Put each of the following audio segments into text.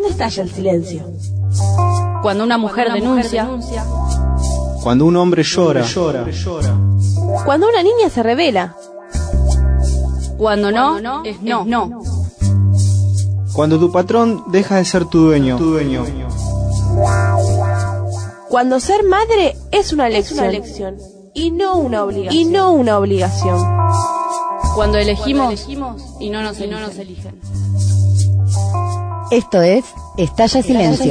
¿Dónde estalla el silencio? Cuando una mujer denuncia. Cuando un hombre llora. Cuando una niña se revela. Cuando no, es no. Cuando tu patrón deja de ser tu dueño. Cuando ser madre es una elección y no una obligación. Cuando elegimos y no nos eligen. Esto es Estalla Silencio.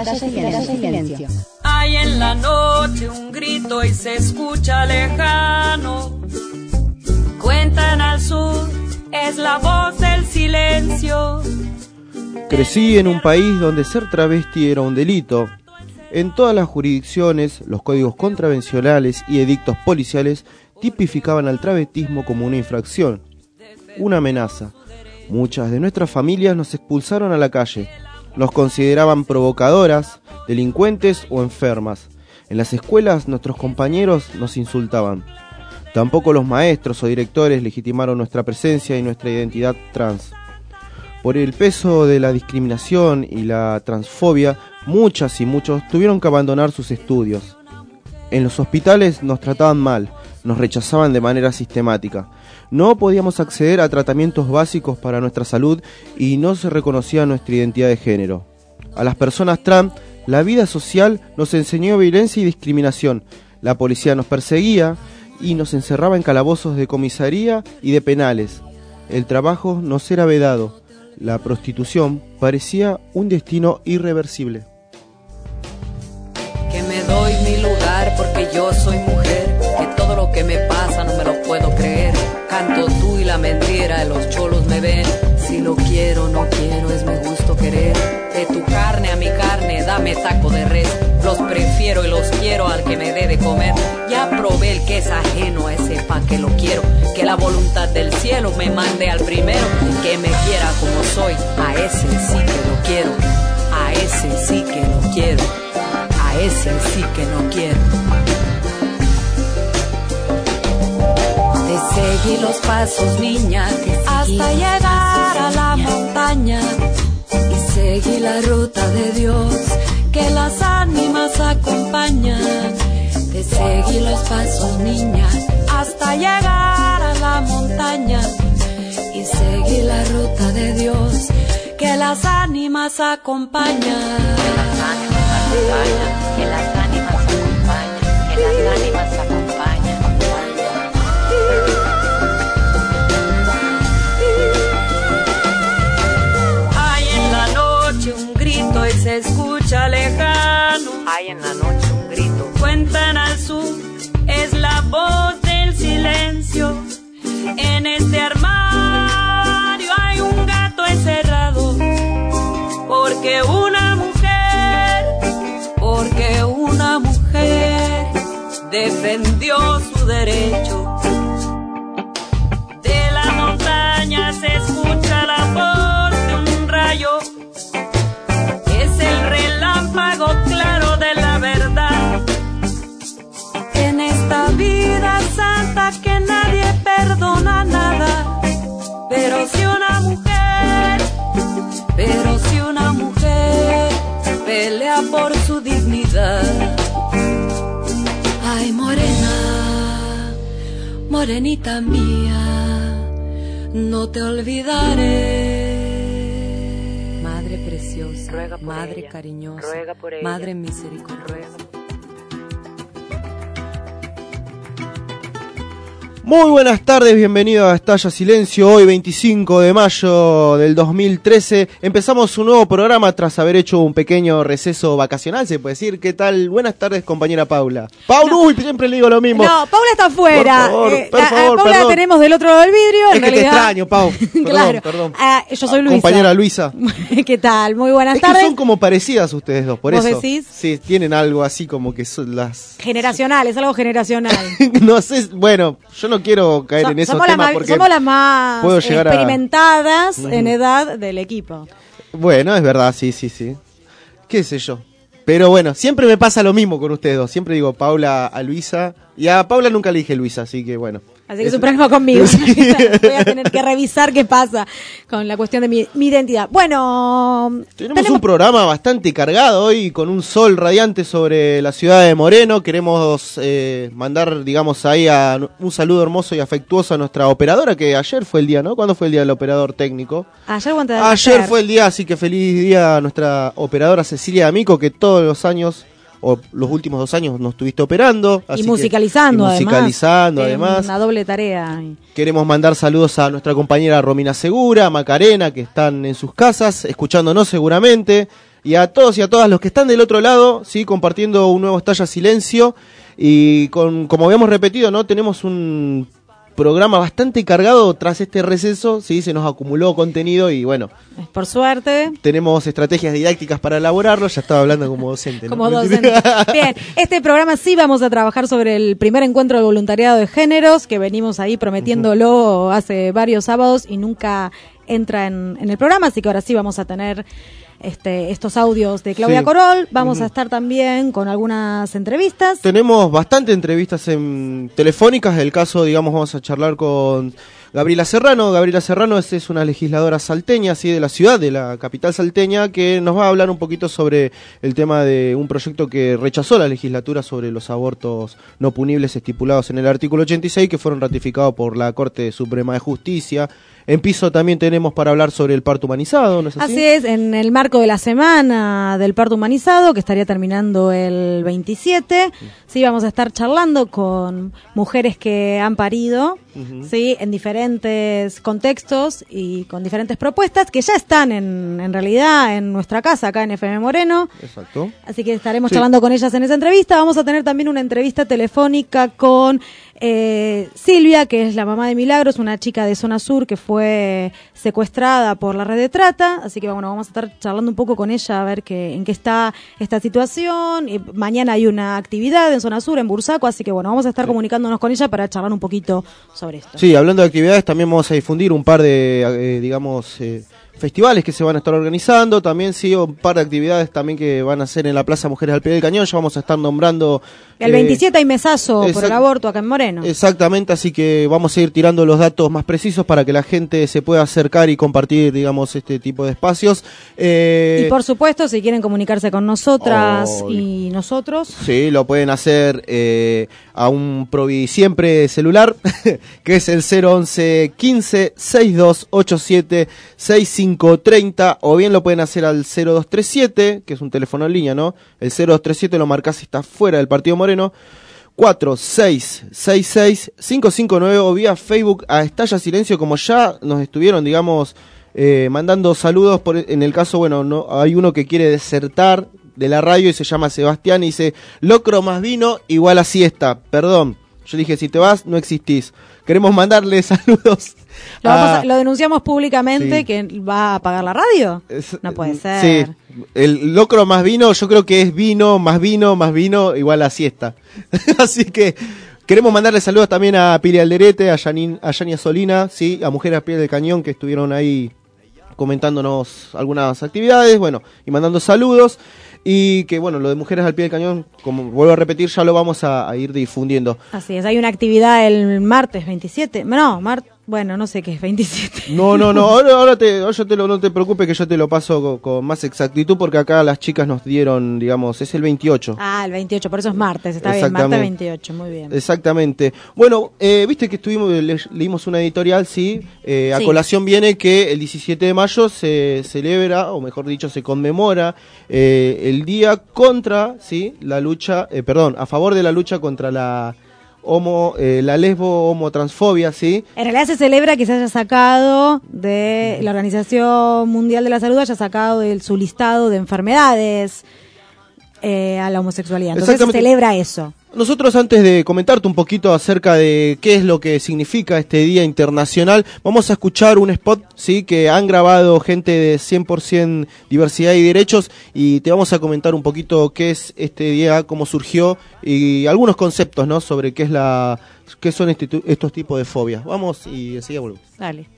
Hay en la noche un grito y se escucha lejano. Cuentan al sur, es la voz del silencio. Crecí en un país donde ser travesti era un delito. En todas las jurisdicciones, los códigos contravencionales y edictos policiales tipificaban al travestismo como una infracción, una amenaza. Muchas de nuestras familias nos expulsaron a la calle. Nos consideraban provocadoras, delincuentes o enfermas. En las escuelas nuestros compañeros nos insultaban. Tampoco los maestros o directores legitimaron nuestra presencia y nuestra identidad trans. Por el peso de la discriminación y la transfobia, muchas y muchos tuvieron que abandonar sus estudios. En los hospitales nos trataban mal, nos rechazaban de manera sistemática. No podíamos acceder a tratamientos básicos para nuestra salud y no se reconocía nuestra identidad de género. A las personas trans, la vida social nos enseñó violencia y discriminación. La policía nos perseguía y nos encerraba en calabozos de comisaría y de penales. El trabajo nos era vedado. La prostitución parecía un destino irreversible. Que me doy mi lugar porque yo soy mujer. Que todo lo que me pasa no me lo puedo creer. Canto tú y la mentira, los cholos me ven. Si lo quiero, no quiero, es mi gusto querer. De tu carne a mi carne, dame taco de res. Los prefiero y los quiero al que me dé de comer. Ya probé el que es ajeno, a ese pa' que lo quiero. Que la voluntad del cielo me mande al primero. Que me quiera como soy, a ese sí que lo quiero. A ese sí que lo quiero. A ese sí que no quiero. Te seguí los pasos, niña, hasta llegar a la montaña. Y seguí la ruta de Dios, que las ánimas acompañan. Te seguí los pasos, niña, hasta llegar a la montaña. Y seguí la ruta de Dios, que las ánimas acompañan. Que las ánimas acompañan, que las ánimas acompañan, que las ánimas acompañan. Hay en la noche un grito y se escucha lejano. Hay en la noche un grito. Cuentan al sur, es la voz del silencio. En este armario hay un gato encerrado. Porque una mujer defendió su derecho. De la montaña se escucha la voz de un rayo. Es el relámpago claro de la verdad. En esta vida santa que nadie perdona nada. Pero si una mujer pelea por su dignidad. Ay, morena, morenita mía, no te olvidaré. Madre preciosa, madre ella, cariñosa, madre misericordiosa. Muy buenas tardes, bienvenidos a Estalla Silencio. Hoy 25 de mayo del 2013 empezamos un nuevo programa tras haber hecho un pequeño receso vacacional, se puede decir. ¿Qué tal? Buenas tardes, compañera Paula. Paula, no. Uy, siempre le digo lo mismo. No, Paula está afuera. Por favor, Paula la tenemos del otro lado del vidrio. Es que te extraño, Pau. Claro. Perdón. Yo soy Luisa. Compañera Luisa. ¿Qué tal? Muy buenas es tardes. Que son como parecidas ustedes dos, por ¿Vos eso. decís? Sí, tienen algo así como que son las... Generacional, es algo generacional. No sé, bueno, yo no quiero caer en esos temas porque somos las más puedo llegar experimentadas en edad del equipo. Bueno, es verdad, sí. Qué sé yo. Pero bueno, siempre me pasa lo mismo con ustedes dos. Siempre digo Paula a Luisa. Y a Paula nunca le dije Luisa, así que bueno. Así que es un problema conmigo. Voy a tener que revisar qué pasa con la cuestión de mi identidad. Bueno, tenemos un programa bastante cargado hoy con un sol radiante sobre la ciudad de Moreno. Queremos mandar, digamos, ahí un saludo hermoso y afectuoso a nuestra operadora, que ayer fue el día, ¿no? ¿Cuándo fue el día del operador técnico? Ayer fue el día, así que feliz día a nuestra operadora Cecilia D'Amico, que todos los años, o los últimos 2 años, nos estuviste operando. Y musicalizando, además. Una doble tarea. Queremos mandar saludos a nuestra compañera Romina Segura, Macarena, que están en sus casas, escuchándonos seguramente. Y a todos y a todas los que están del otro lado, sí, compartiendo un nuevo Estalla Silencio. Y como habíamos repetido, ¿no? Tenemos un programa bastante cargado tras este receso, sí, se nos acumuló contenido y bueno. Por suerte. Tenemos estrategias didácticas para elaborarlo, ya estaba hablando como docente, ¿no? Como docente. Bien, este programa sí vamos a trabajar sobre el primer encuentro de voluntariado de géneros, que venimos ahí prometiéndolo hace varios sábados y nunca entra en el programa, así que ahora sí vamos a tener estos audios de Claudia Corol. Vamos a estar también con algunas entrevistas. Tenemos bastante entrevistas telefónicas. El caso, digamos, vamos a charlar con Gabriela Serrano. Gabriela Serrano es una legisladora salteña, así de la ciudad, de la capital salteña, que nos va a hablar un poquito sobre el tema de un proyecto que rechazó la legislatura sobre los abortos no punibles estipulados en el artículo 86, que fueron ratificados por la Corte Suprema de Justicia. En piso también tenemos para hablar sobre el parto humanizado, ¿no es así? Así es, en el marco de la semana del parto humanizado, que estaría terminando el 27, sí, vamos a estar charlando con mujeres que han parido, sí, en diferentes contextos y con diferentes propuestas que ya están en realidad en nuestra casa, acá en FM Moreno. Exacto. Así que estaremos charlando con ellas en esa entrevista. Vamos a tener también una entrevista telefónica con Silvia, que es la mamá de Milagros, una chica de Zona Sur que fue secuestrada por la red de trata, así que bueno, vamos a estar charlando un poco con ella a ver en qué está esta situación. Y mañana hay una actividad en Zona Sur, en Bursaco, así que bueno, vamos a estar comunicándonos con ella para charlar un poquito sobre esto. Sí, hablando de actividades, también vamos a difundir un par de, festivales que se van a estar organizando, también sí, un par de actividades también que van a hacer en la Plaza Mujeres al Pie del Cañón. Ya vamos a estar nombrando... El 27 hay mesazo por el aborto acá en Moreno. Exactamente, así que vamos a ir tirando los datos más precisos para que la gente se pueda acercar y compartir, digamos, este tipo de espacios. Y por supuesto, si quieren comunicarse con nosotras y nosotros... Sí, lo pueden hacer a un Provi Siempre celular, que es el 011 15 6287 6530, o bien lo pueden hacer al 0237, que es un teléfono en línea, ¿no? El 0237 lo marcás si está fuera del Partido Moreno, 4666-559, o vía Facebook a Estalla Silencio, como ya nos estuvieron, digamos, mandando saludos. En el caso, bueno, no hay uno que quiere desertar de la radio y se llama Sebastián y dice: locro más vino igual a siesta. Perdón, yo dije, si te vas no existís. Queremos mandarle saludos. Lo denunciamos públicamente, sí. Que va a pagar la radio. No puede ser. Sí, el locro más vino, yo creo que es vino igual a siesta. Así que queremos mandarle saludos también a Pili Alderete, a Yania Solina, sí, a Mujeres a Pie del Cañón, que estuvieron ahí comentándonos algunas actividades, bueno, y mandando saludos. Y que bueno, lo de Mujeres al Pie del Cañón, como vuelvo a repetir, ya lo vamos a ir difundiendo. Así es, hay una actividad el martes 27, bueno, no sé qué es 27. No, ahora no te preocupes, que yo te lo paso con más exactitud, porque acá las chicas nos dieron, digamos, es el 28. Ah, el 28, por eso es martes, está bien, martes 28, muy bien. Exactamente. Bueno, viste que leímos una editorial, sí, a colación viene que el 17 de mayo se celebra, o mejor dicho, se conmemora el día contra, sí, la lucha, a favor de la lucha contra la lesbo-homotransfobia, ¿sí? En realidad se celebra que se haya sacado de la Organización Mundial de la Salud, haya sacado de su listado de enfermedades a la homosexualidad. Entonces se celebra eso. Nosotros, antes de comentarte un poquito acerca de qué es lo que significa este Día Internacional, vamos a escuchar un spot, sí, que han grabado gente de 100% diversidad y derechos, y te vamos a comentar un poquito qué es este día, cómo surgió y algunos conceptos, ¿no?, sobre qué son estos tipos de fobias. Vamos y enseguida volvemos. Dale.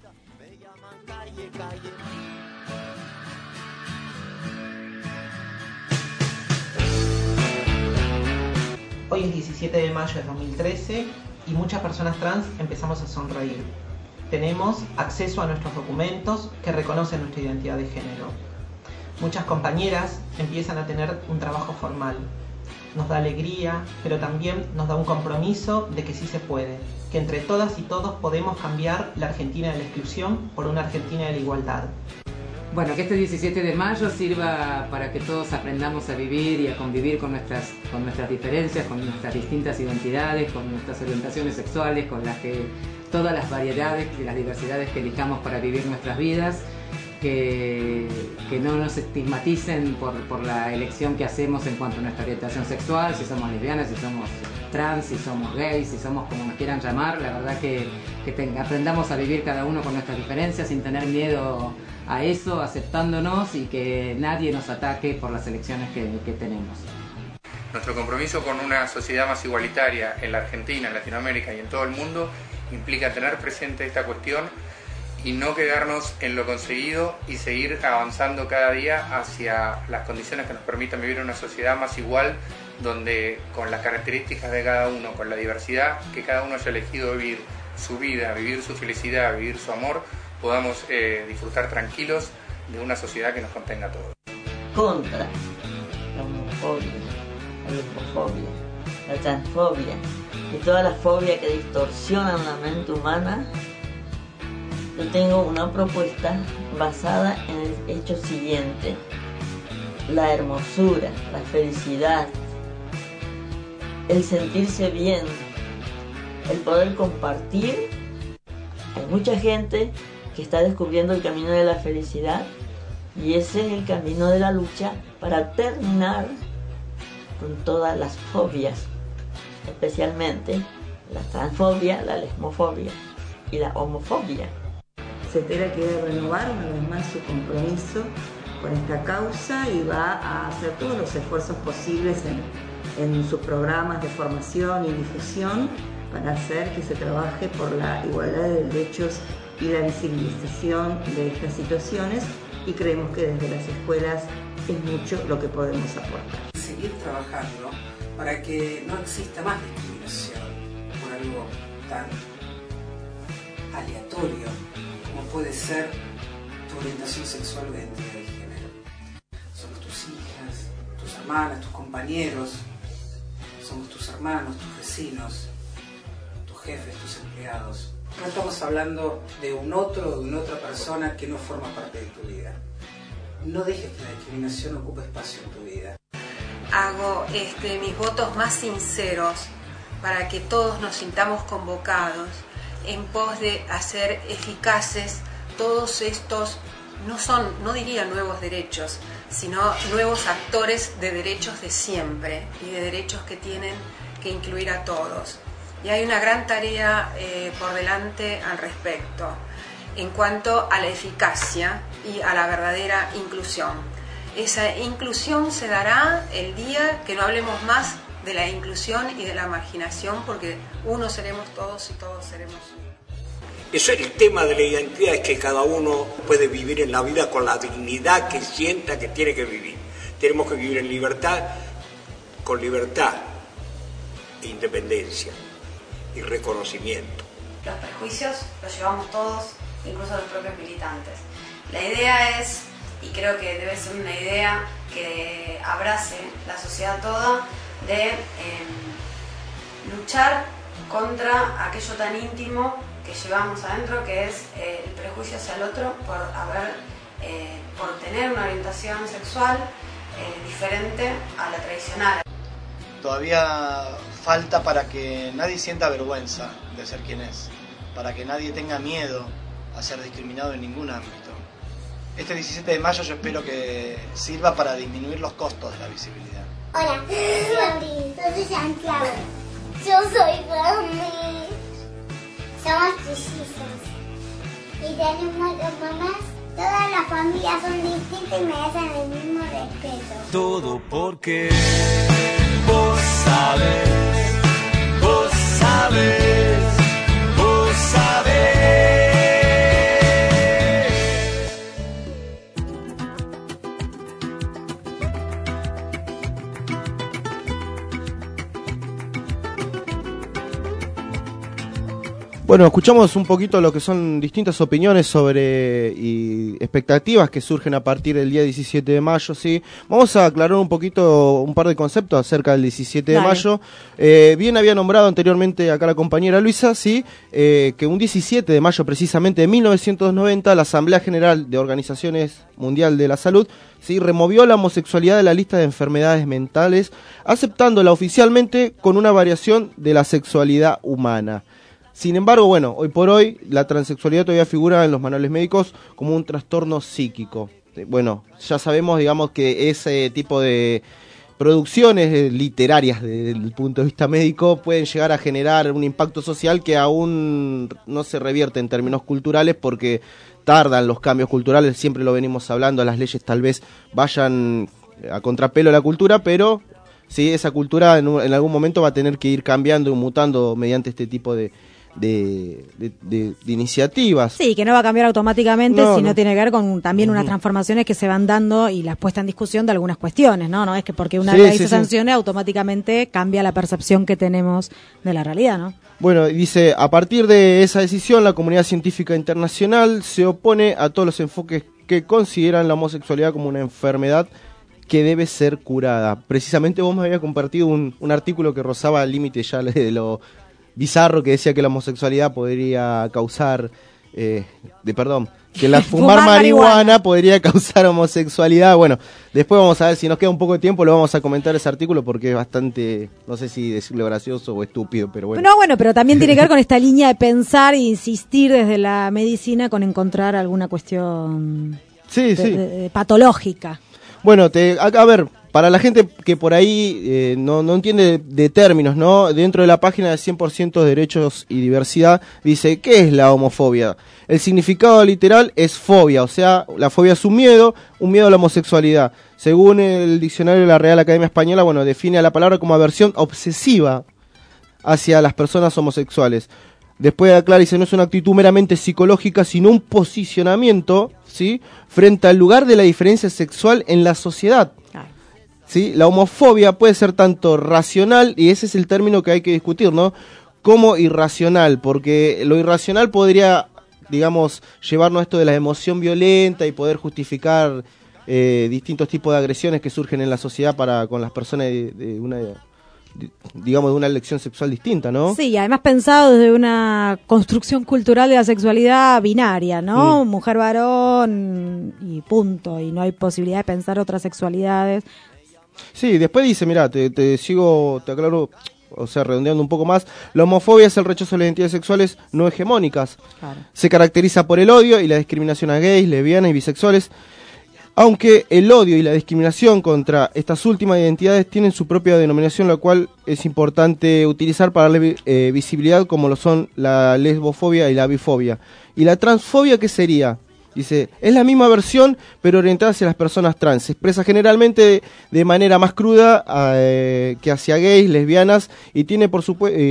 Hoy es 17 de mayo de 2013 y muchas personas trans empezamos a sonreír. Tenemos acceso a nuestros documentos que reconocen nuestra identidad de género. Muchas compañeras empiezan a tener un trabajo formal. Nos da alegría, pero también nos da un compromiso de que sí se puede, que entre todas y todos podemos cambiar la Argentina de la exclusión por una Argentina de la igualdad. Bueno, que este 17 de mayo sirva para que todos aprendamos a vivir y a convivir con nuestras diferencias, con nuestras distintas identidades, con nuestras orientaciones sexuales, con todas las variedades y las diversidades que elijamos para vivir nuestras vidas, que no nos estigmaticen por la elección que hacemos en cuanto a nuestra orientación sexual, si somos lesbianas, si somos trans, si somos gays, si somos como nos quieran llamar. La verdad que aprendamos a vivir cada uno con nuestras diferencias sin tener miedo a eso, aceptándonos y que nadie nos ataque por las elecciones que tenemos. Nuestro compromiso con una sociedad más igualitaria en la Argentina, en Latinoamérica y en todo el mundo implica tener presente esta cuestión y no quedarnos en lo conseguido y seguir avanzando cada día hacia las condiciones que nos permitan vivir en una sociedad más igual, donde con las características de cada uno, con la diversidad que cada uno haya elegido vivir su vida, vivir su felicidad, vivir su amor, podamos disfrutar tranquilos de una sociedad que nos contenga a todos. Contra la homofobia, la lesbofobia, la transfobia y toda la fobia que distorsionan la mente humana, yo tengo una propuesta basada en el hecho siguiente: la hermosura, la felicidad, el sentirse bien, el poder compartir. Hay mucha gente que está descubriendo el camino de la felicidad y ese es el camino de la lucha para terminar con todas las fobias, especialmente la transfobia, la lesbofobia y la homofobia. CETERA quiere renovar una vez más su compromiso con esta causa y va a hacer todos los esfuerzos posibles en sus programas de formación y difusión para hacer que se trabaje por la igualdad de derechos y la visibilización de estas situaciones, y creemos que desde las escuelas es mucho lo que podemos aportar. Seguir trabajando para que no exista más discriminación por algo tan aleatorio como puede ser tu orientación sexual o identidad de género. Somos tus hijas, tus hermanas, tus compañeros, somos tus hermanos, tus vecinos, tus jefes, tus empleados. No estamos hablando de un otro o de una otra persona que no forma parte de tu vida. No dejes que la discriminación ocupe espacio en tu vida. Hago mis votos más sinceros para que todos nos sintamos convocados en pos de hacer eficaces todos estos, no diría nuevos derechos, sino nuevos actores de derechos de siempre y de derechos que tienen que incluir a todos. Y hay una gran tarea por delante al respecto en cuanto a la eficacia y a la verdadera inclusión. Esa inclusión se dará el día que no hablemos más de la inclusión y de la marginación, porque uno seremos todos y todos seremos uno. Eso es el tema de la identidad, es que cada uno puede vivir en la vida con la dignidad que sienta que tiene que vivir. Tenemos que vivir en libertad, con libertad e independencia y reconocimiento. Los prejuicios los llevamos todos, incluso los propios militantes. La idea es, y creo que debe ser una idea que abrace la sociedad toda, de luchar contra aquello tan íntimo que llevamos adentro, que es el prejuicio hacia el otro por tener una orientación sexual diferente a la tradicional. Todavía falta para que nadie sienta vergüenza de ser quien es, para que nadie tenga miedo a ser discriminado en ningún ámbito. Este 17 de mayo yo espero que sirva para disminuir los costos de la visibilidad. Hola, yo soy Santiago. Yo soy Rami. Somos trillizos. Y tenemos dos mamás. Todas las familias son distintas y merecen el mismo respeto. Todo porque vos sabés, vos sabés, vos sabés. Bueno, escuchamos un poquito lo que son distintas opiniones sobre y expectativas que surgen a partir del día 17 de mayo, ¿sí? Vamos a aclarar un poquito, un par de conceptos acerca del 17 de mayo. Bien había nombrado anteriormente acá la compañera Luisa, ¿sí? Que un 17 de mayo precisamente de 1990 la Asamblea General de Organizaciones Mundial de la Salud, ¿sí? Removió la homosexualidad de la lista de enfermedades mentales, aceptándola oficialmente con una variación de la sexualidad humana. Sin embargo, bueno, hoy por hoy la transexualidad todavía figura en los manuales médicos como un trastorno psíquico. Bueno, ya sabemos, digamos, que ese tipo de producciones literarias desde el punto de vista médico pueden llegar a generar un impacto social que aún no se revierte en términos culturales porque tardan los cambios culturales, siempre lo venimos hablando, las leyes tal vez vayan a contrapelo a la cultura, pero sí, esa cultura en algún momento va a tener que ir cambiando y mutando mediante este tipo de iniciativas. Sí, que no va a cambiar automáticamente, sino tiene que ver con también unas transformaciones que se van dando y las puesta en discusión de algunas cuestiones, ¿no? No es que porque una ley se sancione automáticamente cambia la percepción que tenemos de la realidad, ¿no? Bueno, dice, a partir de esa decisión, la comunidad científica internacional se opone a todos los enfoques que consideran la homosexualidad como una enfermedad que debe ser curada. Precisamente vos me habías compartido un artículo que rozaba el límite ya de lo bizarro, que decía que la homosexualidad podría causar, que la fumar marihuana podría causar homosexualidad. Bueno, después vamos a ver, si nos queda un poco de tiempo, lo vamos a comentar ese artículo porque es bastante, no sé si decirlo gracioso o estúpido, pero bueno. No, bueno, pero también tiene que ver con esta línea de pensar e insistir desde la medicina con encontrar alguna cuestión patológica. Bueno, a ver, para la gente que por ahí no entiende de términos, ¿no? Dentro de la página de 100% Derechos y Diversidad dice, ¿qué es la homofobia? El significado literal es fobia, o sea, la fobia es un miedo a la homosexualidad. Según el diccionario de la Real Academia Española, bueno, define a la palabra como aversión obsesiva hacia las personas homosexuales. Después aclara, dice, no es una actitud meramente psicológica, sino un posicionamiento, ¿sí?, frente al lugar de la diferencia sexual en la sociedad. ¿Sí? La homofobia puede ser tanto racional, y ese es el término que hay que discutir, ¿no?, como irracional, porque lo irracional podría, digamos, llevarnos a esto de la emoción violenta y poder justificar distintos tipos de agresiones que surgen en la sociedad con las personas de una elección sexual distinta, ¿no? Sí, además pensado desde una construcción cultural de la sexualidad binaria, ¿no? Mujer-varón y punto, y no hay posibilidad de pensar otras sexualidades. Sí, después dice, mira, te aclaro, o sea, redondeando un poco más, la homofobia es el rechazo de las identidades sexuales no hegemónicas. Claro. Se caracteriza por el odio y la discriminación a gays, lesbianas y bisexuales, aunque el odio y la discriminación contra estas últimas identidades tienen su propia denominación, la cual es importante utilizar para darle visibilidad, como lo son la lesbofobia y la bifobia. ¿Y la transfobia qué sería? Dice, es la misma versión, pero orientada hacia las personas trans. Se expresa generalmente de manera más cruda que hacia gays, lesbianas, y tiene por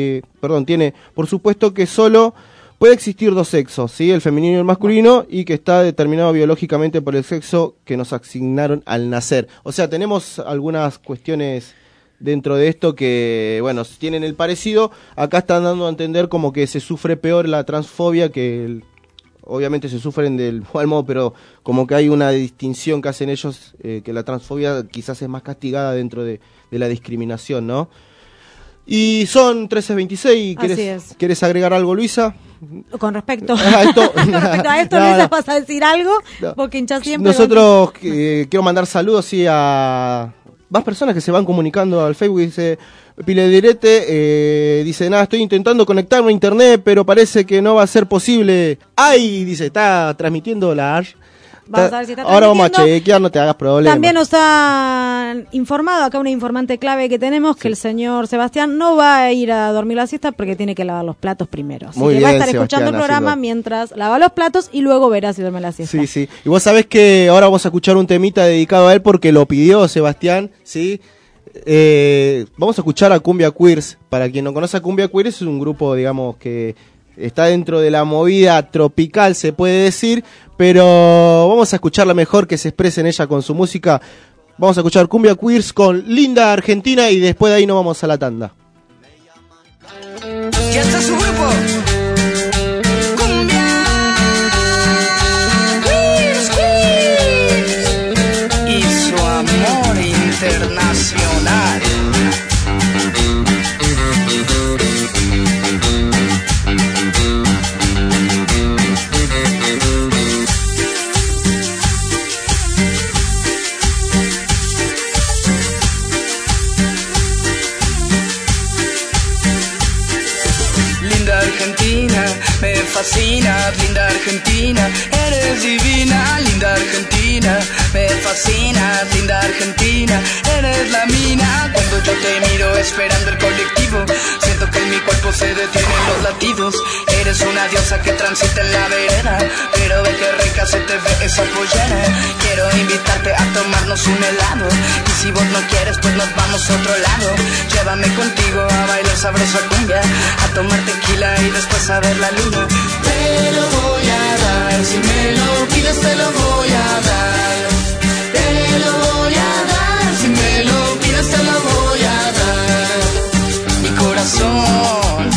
supuesto que solo puede existir dos sexos, ¿sí?, el femenino y el masculino, y que está determinado biológicamente por el sexo que nos asignaron al nacer. O sea, tenemos algunas cuestiones dentro de esto que, bueno, tienen el parecido. Acá están dando a entender como que se sufre peor la transfobia que obviamente se sufren del igual modo, pero como que hay una distinción que hacen ellos, que la transfobia quizás es más castigada dentro de la discriminación, ¿no? Y son 13:26, ¿querés agregar algo, Luisa? Con respecto a esto, Luisa, ¿vas a decir algo? No. Porque hinchas siempre. Nosotros quiero mandar saludos a más personas que se van comunicando al Facebook. Dice Piledirete, dice, nada, estoy intentando conectarme a internet, pero parece que no va a ser posible. ¡Ay! Dice, está transmitiendo la ARS. Vamos a ver si está ahora vamos a chequear, no te hagas problema. También nos han informado, acá una informante clave que tenemos, que el señor Sebastián no va a ir a dormir la siesta porque tiene que lavar los platos primero. Así que va a estar escuchando el programa mientras lava los platos y luego verá si duerme la siesta. Sí. Y vos sabés que ahora vamos a escuchar un temita dedicado a él porque lo pidió Sebastián, ¿sí? Vamos a escuchar a Cumbia Queers. Para quien no conoce a Cumbia Queers, es un grupo, digamos, que está dentro de la movida tropical, se puede decir, pero vamos a escucharla mejor, que se exprese en ella con su música. Vamos a escuchar Cumbia Queers con Linda Argentina y después de ahí nos vamos a la tanda. Ya está su grupo. Argentina, eres divina, linda Argentina, me fascina, linda Argentina, eres la mina. Cuando yo te miro esperando el colectivo, siento que en mi cuerpo se detienen los latidos. Eres una diosa que transita en la vereda, pero ve que rica se te ve esa pollera. Quiero invitarte a tomarnos un helado, y si vos no quieres pues nos vamos a otro lado. Llévame contigo a bailar sabrosa cumbia, a tomar tequila y después a ver la luna. Te lo voy a dar, si me lo pides te lo voy a dar. Te lo voy a dar, si me lo pides te lo voy a dar. Mi corazón.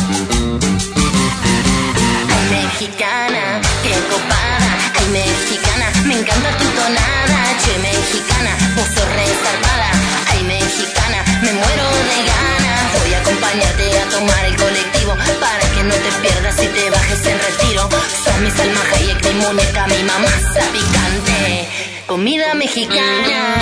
Ay, mexicana, qué copada. Ay, mexicana, me encanta tu tonada. Che, mexicana, vos sos re zarpada. Ay, mexicana, me muero de ganas. Voy a acompañarte a tomar el colectivo para que no te pierdas y te bajes en retiro. Sos mi Salma Hayek, mi muñeca, mi mamasa picante. Comida mexicana.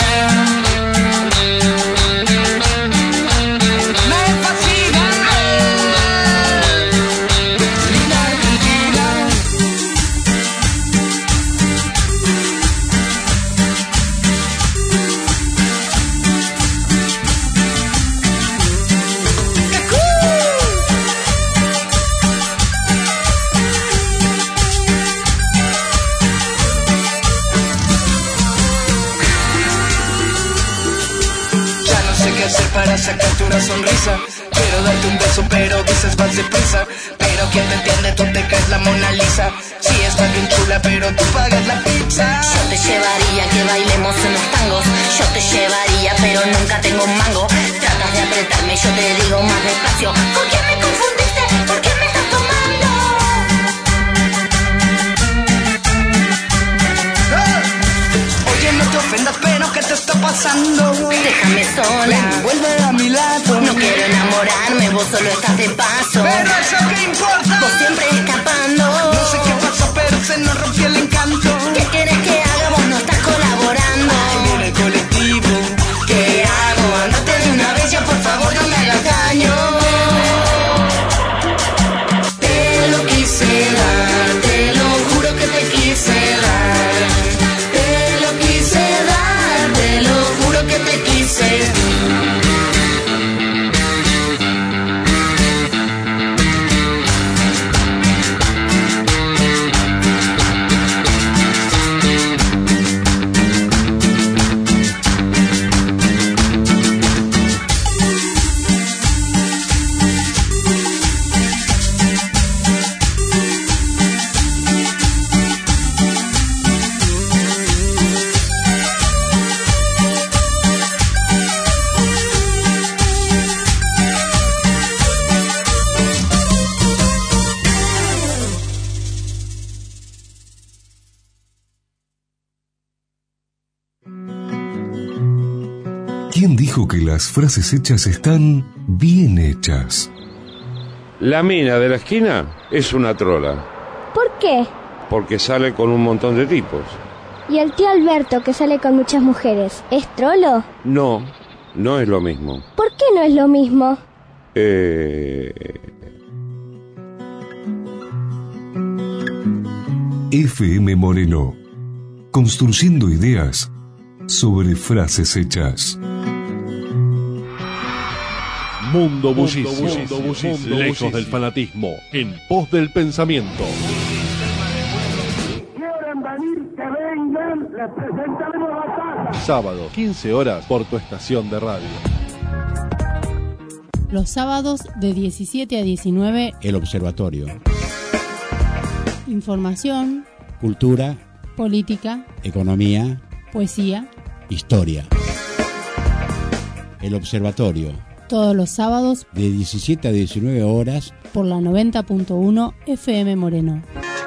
Para sacarte una sonrisa, quiero darte un beso pero dices vas deprisa. Pero quien te entiende, tú te caes la Mona Lisa. Sí, estás bien chula pero tú pagas la pizza. Yo te llevaría que bailemos unos tangos. Yo te llevaría pero nunca tengo un mango. Tratas de apretarme, yo te digo más despacio. ¿Con quién me confundiste? ¿Por qué me estás tomando? Oye, no te ofendas pero ¿qué te está pasando? Déjame sola. Ven, vuelve a mi lado. No quiero enamorarme, vos solo estás de paso. Pero eso qué importa. Vos siempre escapando. No sé qué pasó pero se nos rompió el encanto. ¿Qué querés que haga? Vos no estás colaborando. Ay, viene el colectivo. ¿Qué hago? Andate de una vez ya, por favor, no me hagas daño. Te lo quise dar, te lo juro que te quise dar. Te lo quise dar, te lo juro que te quise. ¿Quién dijo que las frases hechas están bien hechas? La mina de la esquina es una trola. ¿Por qué? Porque sale con un montón de tipos. ¿Y el tío Alberto, que sale con muchas mujeres, es trolo? No, no es lo mismo. ¿Por qué no es lo mismo? FM Moreno. Construyendo ideas sobre frases hechas. Mundo bullicio, lejos del fanatismo, en pos del pensamiento. ¿Quieren venir? Que vengan, les presentaremos batalla. Sábado, 15 horas, por tu estación de radio. Los sábados de 17 a 19, El Observatorio. Información, Cultura, política, economía, poesía, historia. El Observatorio. Todos los sábados De 17 a 19 horas. Por la 90.1 FM Moreno.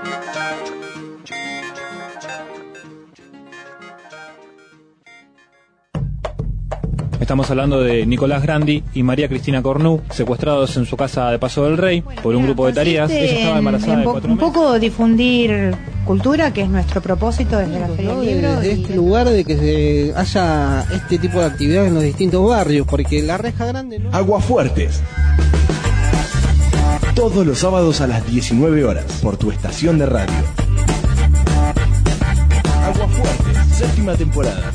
Estamos hablando de Nicolás Grandi y María Cristina Cornu, secuestrados en su casa de Paso del Rey por un grupo de tareas. Ella estaba embarazada de 4 meses. Un poco difundir cultura, que es nuestro propósito desde la Feria del Libro. Desde este lugar de que haya este tipo de actividades en los distintos barrios, porque la Reja Grande... ¿no? Aguafuertes. Todos los sábados a las 19 horas, por tu estación de radio. temporada.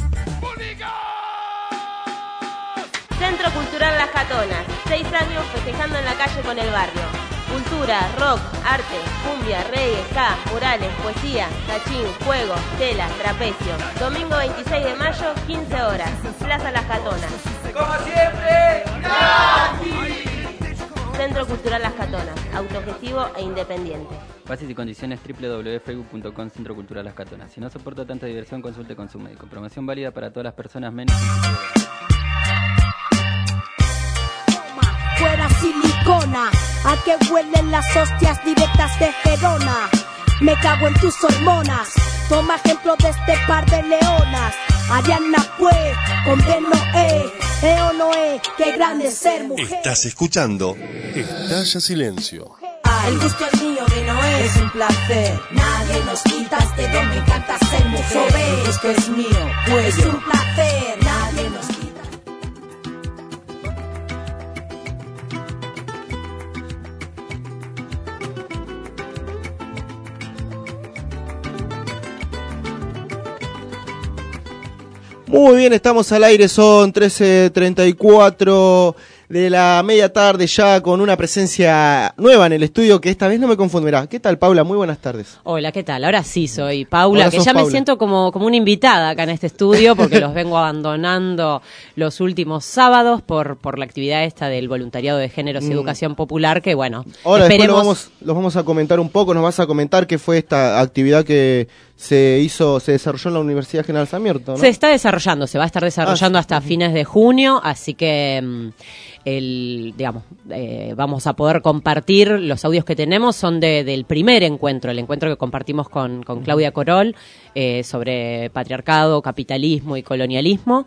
Centro Cultural Las Catonas, 6 años festejando en la calle con el barrio. Cultura, rock, arte, cumbia, reggae, ska, murales, poesía, cachín, juego, tela, trapecio. Domingo 26 de mayo, 15 horas, Plaza Las Catonas. ¡Como siempre, gratis! Centro Cultural Las Catonas, autogestivo e independiente. Bases y condiciones www.facebook.com Centro Cultural Las Catonas. Si no soporta tanta diversión, consulte con su médico. Promoción válida para todas las personas menos. Fuera silicona, a que huelen las hostias directas de Gerona. Me cago en tus hormonas, toma ejemplo de este par de leonas. Ariana fue, con Noé, o Noé, qué grande ser mujer. Estás escuchando Estalla Silencio. El gusto es mío, de Noé es un placer. Nadie nos quita este don, me encanta ser mujer. El gusto es mío, pues es un placer. Nadie nos quita. Muy bien, estamos al aire, son 13:34 de la media tarde ya con una presencia nueva en el estudio que esta vez no me confundirá. ¿Qué tal, Paula? Muy buenas tardes. Hola, ¿qué tal? Ahora sí soy Paula, Ahora que ya Paula. me siento como una invitada acá en este estudio porque los vengo abandonando los últimos sábados por la actividad esta del voluntariado de géneros y educación popular que, bueno, Ahora esperemos... después los vamos a comentar un poco, nos vas a comentar qué fue esta actividad que se desarrolló en la Universidad General Sarmiento, ¿no? Se está desarrollando, se va a estar desarrollando hasta fines de junio, así que vamos a poder compartir los audios que tenemos, son del primer encuentro, el encuentro que compartimos con Claudia Corol sobre patriarcado, capitalismo y colonialismo.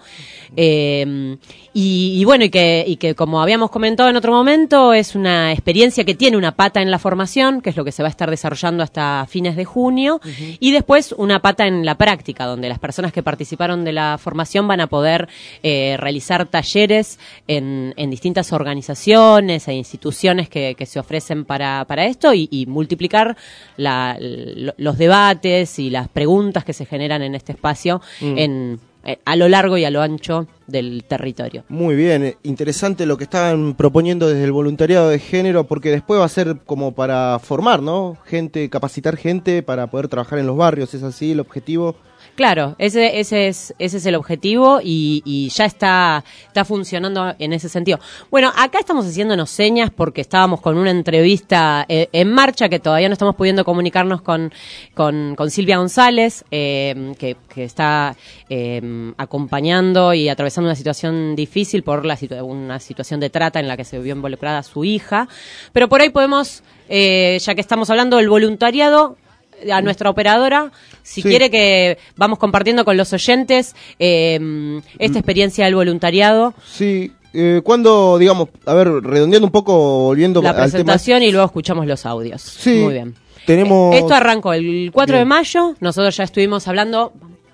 Y que como habíamos comentado en otro momento, es una experiencia que tiene una pata en la formación, que es lo que se va a estar desarrollando hasta fines de junio, y después una pata en la práctica, donde las personas que participaron de la formación van a poder realizar talleres en distintas organizaciones e instituciones que se ofrecen para esto y multiplicar los debates y las preguntas que se generan en este espacio a lo largo y a lo ancho del territorio. Muy bien, interesante lo que están proponiendo desde el voluntariado de género, porque después va a ser como para formar, ¿no? Capacitar gente para poder trabajar en los barrios, ¿es así el objetivo? Claro, ese es el objetivo y ya está funcionando en ese sentido. Bueno, acá estamos haciéndonos señas porque estábamos con una entrevista en marcha que todavía no estamos pudiendo comunicarnos con Silvia González, que está acompañando y atravesando una situación difícil por una situación de trata en la que se vio involucrada su hija. Pero por ahí podemos, ya que estamos hablando del voluntariado, a nuestra operadora, si quiere que vamos compartiendo con los oyentes esta experiencia del voluntariado. Sí, cuando, digamos, a ver, redondeando un poco, volviendo la al tema. presentación y luego escuchamos los audios. Sí, muy bien. Tenemos... Esto arrancó el 4 de mayo, nosotros ya estuvimos hablando...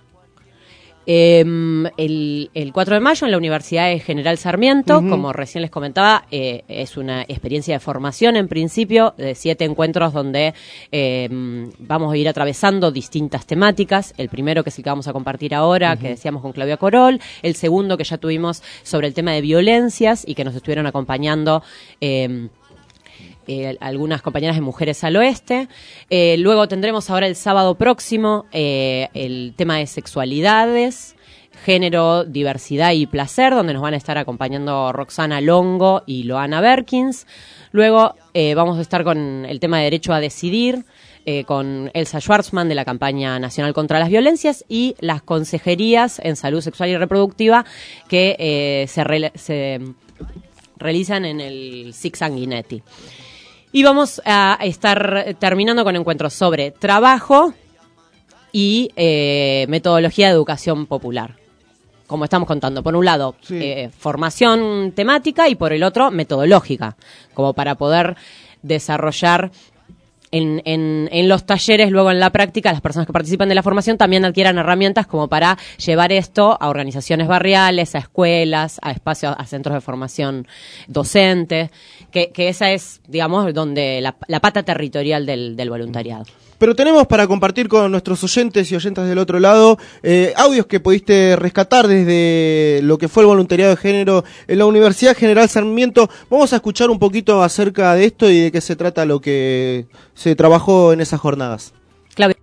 el 4 de mayo en la Universidad de General Sarmiento, como recién les comentaba, es una experiencia de formación en principio, de 7 encuentros donde vamos a ir atravesando distintas temáticas. El primero, que es el que vamos a compartir ahora, que decíamos con Claudia Corol. El segundo, que ya tuvimos sobre el tema de violencias y que nos estuvieron acompañando algunas compañeras de Mujeres al Oeste. Luego tendremos ahora el sábado próximo el tema de sexualidades, género, diversidad y placer, donde nos van a estar acompañando Roxana Longo y Loana Berkins. Luego vamos a estar con el tema de derecho a decidir, con Elsa Schwartzman de la Campaña Nacional contra las Violencias y las consejerías en salud sexual y reproductiva que se realizan en el SIC Sanguinetti. Y vamos a estar terminando con encuentros sobre trabajo y metodología de educación popular. Como estamos contando, por un lado, formación temática y por el otro, metodológica, como para poder desarrollar en los talleres, luego en la práctica, las personas que participan de la formación también adquieran herramientas como para llevar esto a organizaciones barriales, a escuelas, a espacios, a centros de formación docente, que esa es, digamos, donde la pata territorial del voluntariado. Pero tenemos para compartir con nuestros oyentes y oyentas del otro lado audios que pudiste rescatar desde lo que fue el voluntariado de género en la Universidad General Sarmiento. Vamos a escuchar un poquito acerca de esto y de qué se trata lo que se trabajó en esas jornadas. Claudia.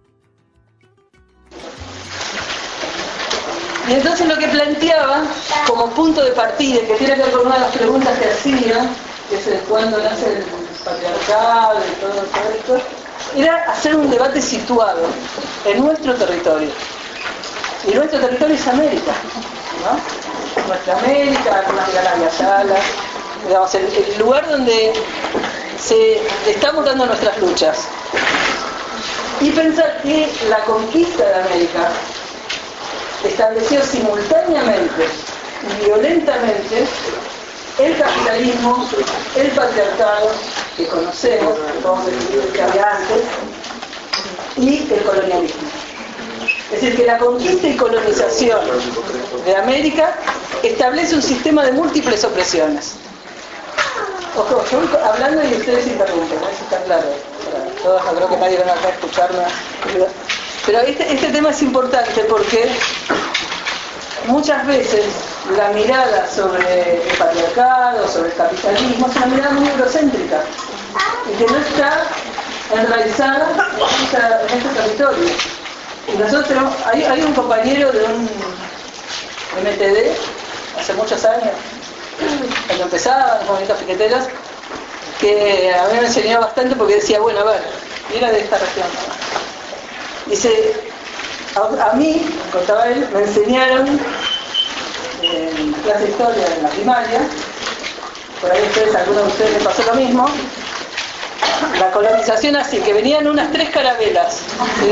Y entonces lo que planteaba como punto de partida, que tiene que ver con una de las preguntas que hacía, que es cuándo nace el patriarcado y todo esto, era hacer un debate situado en nuestro territorio. Y nuestro territorio es América, ¿no? Nuestra América, algunas de la Yala, digamos, el lugar donde estamos dando nuestras luchas. Y pensar que la conquista de América estableció simultáneamente y violentamente el capitalismo, el patriarcado que conocemos, vamos a decir que había antes, y el colonialismo. Es decir, que la conquista y colonización de América establece un sistema de múltiples opresiones. Ojo, yo hablando y ustedes interrumpen, ¿no? Eso está claro. Todos, no creo que nadie venga acá a escucharme. Pero este tema es importante porque muchas veces la mirada sobre el patriarcado, sobre el capitalismo, es una mirada muy eurocéntrica y que no está enraizada en este territorio. Y nosotros, hay un compañero de un MTD, hace muchos años, cuando empezaba en comunidades piqueteras, que a mí me enseñó bastante porque decía, bueno, a ver, era de esta región. Dice, a mí, contaba él, me enseñaron en clase de historia en la primaria, por ahí algunos de ustedes les pasó lo mismo, la colonización así, que venían unas 3 carabelas, ¿sí?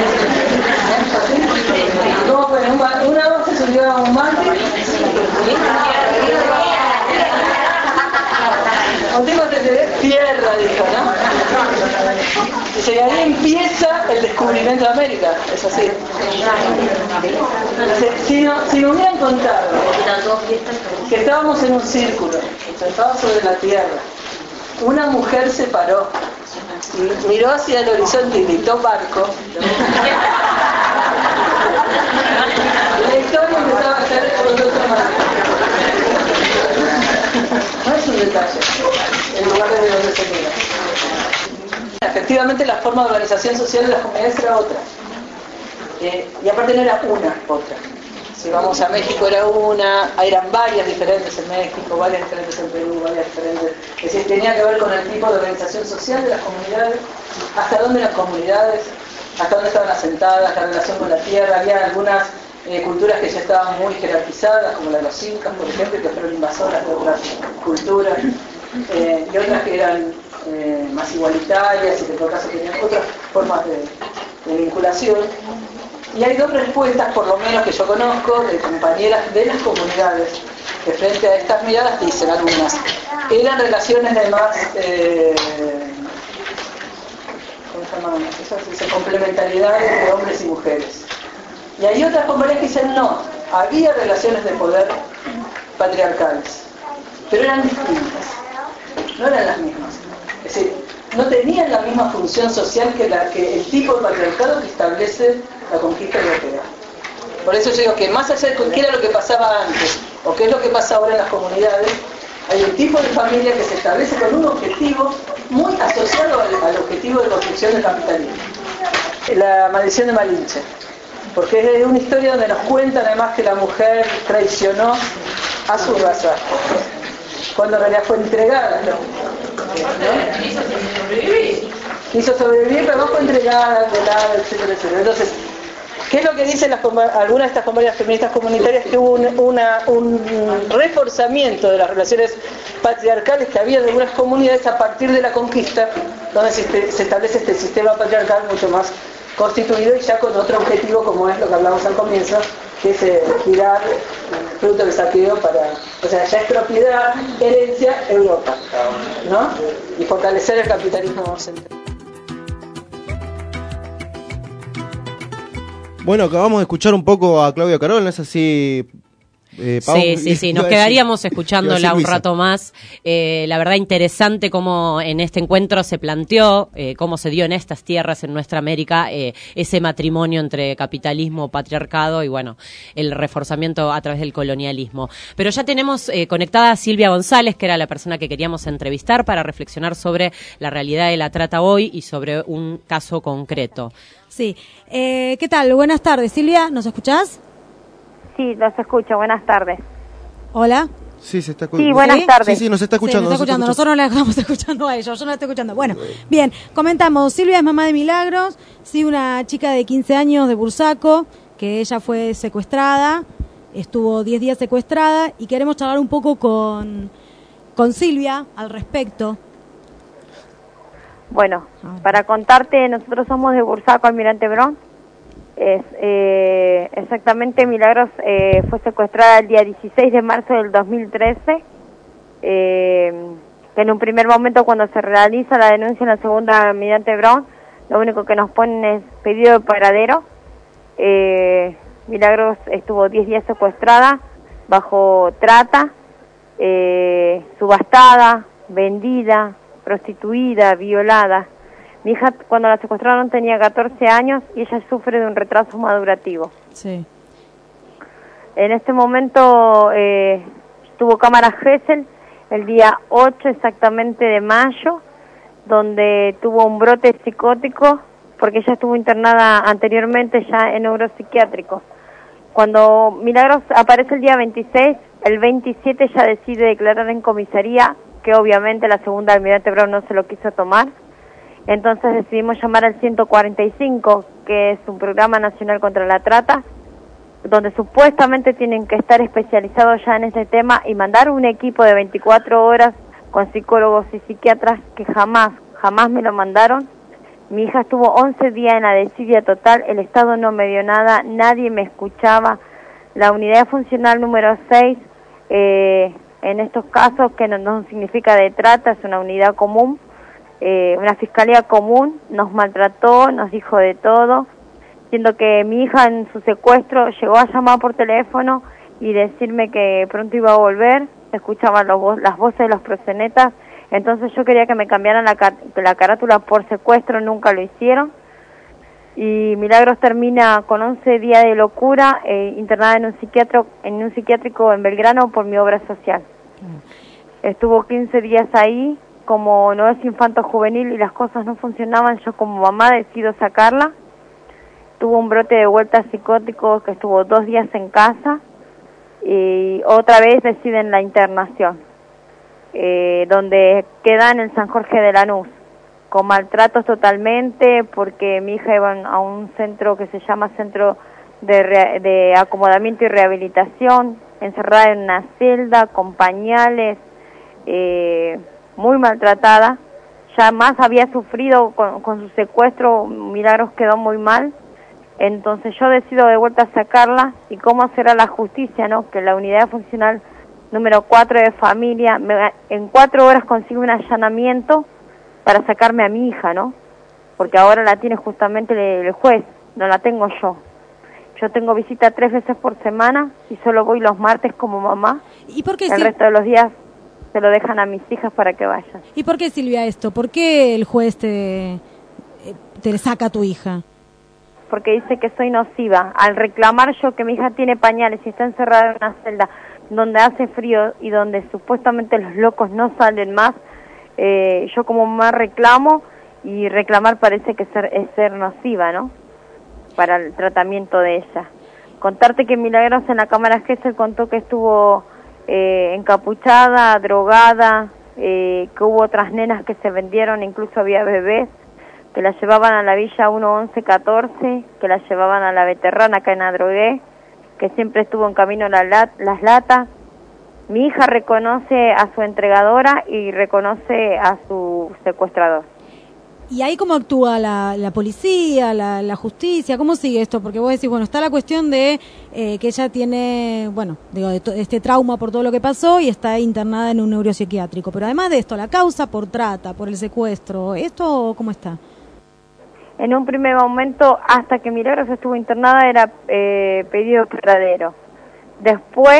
¿Cómo fue? Una se subió a un mate, un tipo de tierra, dijo, ¿no? Dice, y ahí empieza el descubrimiento de América, es así. Si nos hubieran contado que estábamos en un círculo, sentados sobre la tierra, una mujer se paró y miró hacia el horizonte y gritó barco, la historia empezaba a ser por otra manera. No es un detalle, en lugar de donde se mira. Efectivamente, la forma de organización social de las comunidades era otra. Y aparte no era una, otra. Si vamos a México era una, eran varias diferentes en México, varias diferentes en Perú, varias diferentes. Es decir, tenía que ver con el tipo de organización social de las comunidades, hasta dónde las comunidades, hasta dónde estaban asentadas, la relación con la tierra. Había algunas culturas que ya estaban muy jerarquizadas, como la de los incas, por ejemplo, que fueron invasoras de otras culturas, y otras que eran más igualitarias y que por caso tenían otras formas de vinculación. Y hay 2 respuestas, por lo menos que yo conozco, de compañeras de las comunidades, que frente a estas miradas dicen algunas, eran relaciones de más, ¿cómo se llama? Eso se dice complementariedad entre hombres y mujeres. Y hay otras compañeras que dicen no, había relaciones de poder patriarcales, pero eran distintas, no eran las mismas. Es decir, no tenían la misma función social que el tipo de patriarcado que establece la conquista europea. Por eso yo digo que más allá de qué era lo que pasaba antes o qué es lo que pasa ahora en las comunidades, hay un tipo de familia que se establece con un objetivo muy asociado al objetivo de construcción del capitalismo. La maldición de Malinche, porque es una historia donde nos cuentan además que la mujer traicionó a su raza, cuando en realidad fue entregada, ¿no? Quiso sobrevivir, pero no fue entregada, violada, etcétera, etcétera. Entonces, ¿qué es lo que dicen algunas de estas compañeras feministas comunitarias? Que hubo un reforzamiento de las relaciones patriarcales que había en algunas comunidades a partir de la conquista, donde se establece este sistema patriarcal mucho más constituido y ya con otro objetivo, como es lo que hablamos al comienzo, que es girar fruto del saqueo o sea, ya es propiedad, herencia, Europa, ¿no? Y fortalecer el capitalismo central. Bueno, acabamos de escuchar un poco a Claudia Carol, ¿no es así, Pau, Sí, nos quedaríamos escuchándola un rato más. La verdad, interesante cómo en este encuentro se planteó, cómo se dio en estas tierras, en nuestra América, ese matrimonio entre capitalismo, patriarcado y, bueno, el reforzamiento a través del colonialismo. Pero ya tenemos conectada a Silvia González, que era la persona que queríamos entrevistar para reflexionar sobre la realidad de la trata hoy y sobre un caso concreto. Sí. ¿Qué tal? Buenas tardes, Silvia, ¿nos escuchás? Sí, los escucho. Buenas tardes. Hola. Sí, se está escuchando. Sí, buenas tardes. Sí, nos está escuchando. Sí, nos está escuchando. Nosotros no la estamos escuchando a ellos. Yo no la estoy escuchando. Bueno, bien. Comentamos. Silvia es mamá de Milagros. Sí, una chica de 15 años de Bursaco, que ella fue secuestrada. Estuvo 10 días secuestrada. Y queremos charlar un poco con Silvia al respecto. Bueno, para contarte, nosotros somos de Bursaco, Almirante Brown. Exactamente, Milagros fue secuestrada el día 16 de marzo del 2013, que en un primer momento, cuando se realiza la denuncia en la segunda Almirante Brown, lo único que nos ponen es pedido de paradero. Milagros estuvo 10 días secuestrada, bajo trata, subastada, vendida, prostituida, violada. Mi hija, cuando la secuestraron, tenía 14 años y ella sufre de un retraso madurativo. Sí. En este momento tuvo cámara Gesell el día 8 exactamente de mayo, donde tuvo un brote psicótico, porque ella estuvo internada anteriormente ya en neuropsiquiátrico. Cuando Milagros aparece el día 26, el 27 ya decide declarar en comisaría, que obviamente la segunda Almirante Brown no se lo quiso tomar. Entonces decidimos llamar al 145, que es un programa nacional contra la trata, donde supuestamente tienen que estar especializados ya en ese tema y mandar un equipo de 24 horas con psicólogos y psiquiatras que jamás me lo mandaron. Mi hija estuvo 11 días en la desidia total, el Estado no me dio nada, nadie me escuchaba. La unidad funcional número 6, en estos casos, que no significa de trata, es una unidad común, una fiscalía común, nos maltrató, nos dijo de todo, siendo que mi hija en su secuestro llegó a llamar por teléfono y decirme que pronto iba a volver, se escuchaban las voces de los proxenetas, entonces yo quería que me cambiaran la carátula por secuestro, nunca lo hicieron, y Milagros termina con 11 días de locura, internada en un psiquiátrico en Belgrano por mi obra social. Estuvo 15 días ahí. Como no es infanto juvenil y las cosas no funcionaban, yo como mamá decido sacarla. Tuvo un brote de vuelta psicótico que estuvo 2 días en casa y otra vez deciden la internación, donde queda en el San Jorge de Lanús, con maltratos totalmente, porque mi hija iba a un centro que se llama Centro de Acomodamiento y Rehabilitación, encerrada en una celda con pañales, muy maltratada, ya más había sufrido con su secuestro, Milagros quedó muy mal, entonces yo decido de vuelta sacarla, y cómo será la justicia, ¿no? Que la unidad funcional número 4 de familia, en 4 horas consigue un allanamiento para sacarme a mi hija, ¿no? Porque ahora la tiene justamente el juez, no la tengo yo. Yo tengo visita 3 veces por semana y solo voy los martes como mamá. ¿Y por qué el resto de los días se lo dejan a mis hijas para que vayan. ¿Y por qué, Silvia, esto? ¿Por qué el juez te saca a tu hija? Porque dice que soy nociva. Al reclamar yo que mi hija tiene pañales y está encerrada en una celda donde hace frío y donde supuestamente los locos no salen más, yo como mamá reclamo, y reclamar parece que es ser nociva, ¿no? Para el tratamiento de ella. Contarte que Milagros en la cámara Gesell contó que estuvo encapuchada, drogada, que hubo otras nenas que se vendieron, incluso había bebés, que la llevaban a la Villa 11114, que la llevaban a la Veterana acá en Adrogué, que siempre estuvo en camino las latas. Mi hija reconoce a su entregadora y reconoce a su secuestrador. ¿Y ahí cómo actúa la policía, la justicia? ¿Cómo sigue esto? Porque vos decís, bueno, está la cuestión de que ella tiene, bueno, digo, este trauma por todo lo que pasó y está internada en un neuropsiquiátrico. Pero además de esto, la causa por trata, por el secuestro, ¿esto cómo está? En un primer momento, hasta que Milagros estuvo internada, era pedido de paradero. Después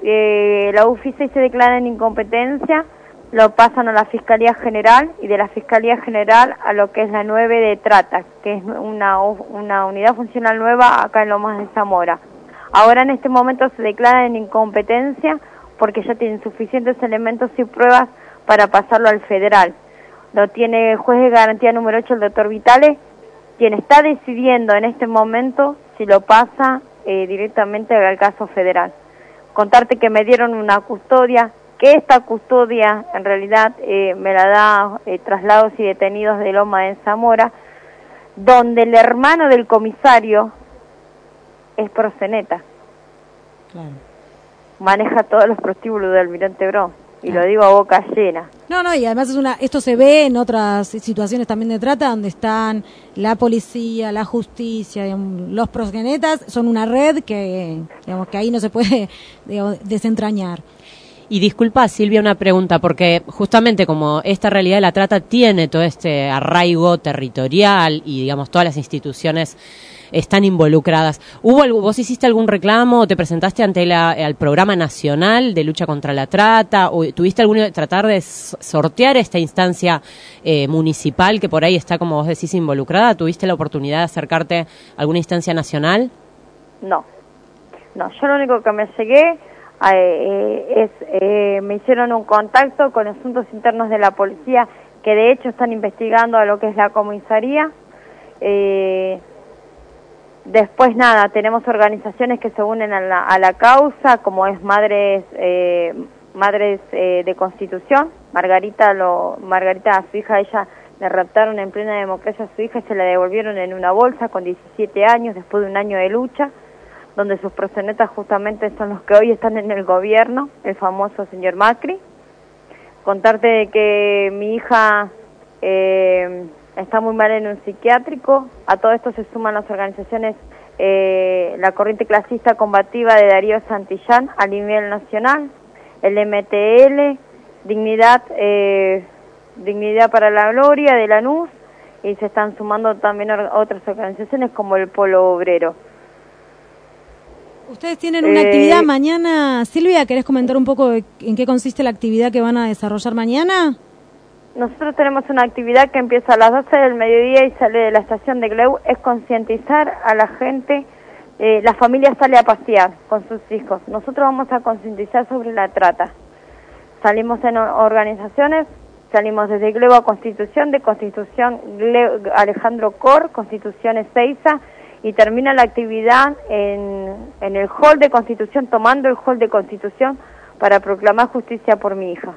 la UFI 6 se declara en incompetencia, lo pasan a la Fiscalía General y de la Fiscalía General a lo que es la 9 de Trata, que es una unidad funcional nueva acá en Lomas de Zamora. Ahora en este momento se declara en incompetencia porque ya tienen suficientes elementos y pruebas para pasarlo al federal. Lo tiene el juez de garantía número 8, el doctor Vitale, quien está decidiendo en este momento si lo pasa directamente al caso federal. Contarte que me dieron una custodia, que esta custodia en realidad me la da traslados y detenidos de Loma de Zamora, donde el hermano del comisario es proxeneta. Claro. Maneja todos los prostíbulos de Almirante Brown, y lo digo a boca llena. No, y además esto se ve en otras situaciones también de trata, donde están la policía, la justicia, digamos, los proxenetas, son una red que, digamos, que ahí no se puede, digamos, desentrañar. Y disculpa, Silvia, una pregunta, porque justamente como esta realidad de la trata tiene todo este arraigo territorial y, digamos, todas las instituciones están involucradas, ¿vos hiciste algún reclamo o te presentaste ante al programa nacional de lucha contra la trata o tuviste tratar de sortear esta instancia municipal que por ahí está, como vos decís, involucrada? ¿Tuviste la oportunidad de acercarte a alguna instancia nacional? No, yo lo único que me llegué me hicieron un contacto con asuntos internos de la policía, que de hecho están investigando a lo que es la comisaría. Después nada, tenemos organizaciones que se unen a la causa, como es Madres de Constitución. Margarita a su hija, ella le raptaron en plena democracia a su hija y se la devolvieron en una bolsa con 17 años después de un año de lucha, donde sus proxenetas justamente son los que hoy están en el gobierno, el famoso señor Macri. Contarte de que mi hija está muy mal en un psiquiátrico. A todo esto se suman las organizaciones, la Corriente Clasista Combativa de Darío Santillán a nivel nacional, el MTL, Dignidad para la Gloria de Lanús, y se están sumando también otras organizaciones como el Polo Obrero. Ustedes tienen una actividad mañana. Silvia, ¿querés comentar un poco en qué consiste la actividad que van a desarrollar mañana? Nosotros tenemos una actividad que empieza a las 12 del mediodía y sale de la estación de Gleu. Es concientizar a la gente. La familia sale a pasear con sus hijos. Nosotros vamos a concientizar sobre la trata. Salimos en organizaciones, salimos desde Gleu a Constitución, de Constitución Gleu, Alejandro Cor, Constitución Ezeiza, y termina la actividad en el hall de Constitución, tomando el hall de Constitución para proclamar justicia por mi hija.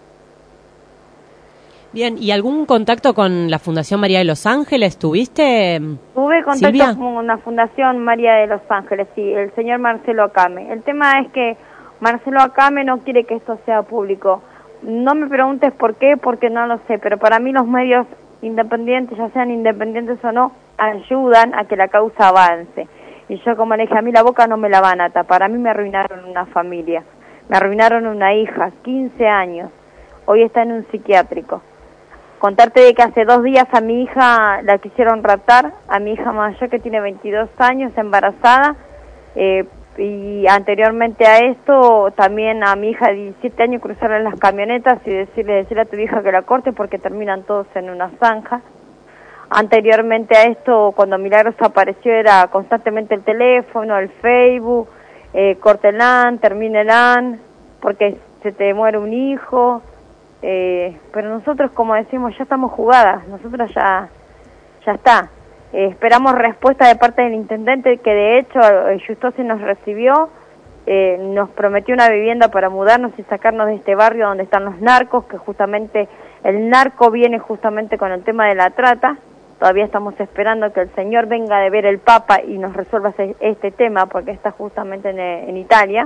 Bien, ¿y algún contacto con la Fundación María de los Ángeles tuviste? Tuve contacto Silvia con la Fundación María de los Ángeles, sí, el señor Marcelo Acame. El tema es que Marcelo Acame no quiere que esto sea público. No me preguntes por qué, porque no lo sé, pero para mí los medios independientes, ya sean independientes o no, ayudan a que la causa avance. Y yo, como le dije, a mí la boca no me la van a tapar. A mí me arruinaron una familia, me arruinaron una hija, 15 años, hoy está en un psiquiátrico. Contarte de que hace 2 días a mi hija la quisieron raptar, a mi hija mayor que tiene 22 años, embarazada, y anteriormente a esto también a mi hija de 17 años cruzaron las camionetas y decirle a tu hija que la corte porque terminan todos en una zanja. Anteriormente a esto, cuando Milagros apareció, era constantemente el teléfono, el Facebook, córtelan, terminelan, porque se te muere un hijo. Pero nosotros, como decimos, ya estamos jugadas, nosotros ya está. Esperamos respuesta de parte del intendente, que de hecho Justosi nos recibió, nos prometió una vivienda para mudarnos y sacarnos de este barrio donde están los narcos, que justamente el narco viene justamente con el tema de la trata. Todavía estamos esperando que el señor venga de ver el Papa y nos resuelva este tema, porque está justamente en Italia.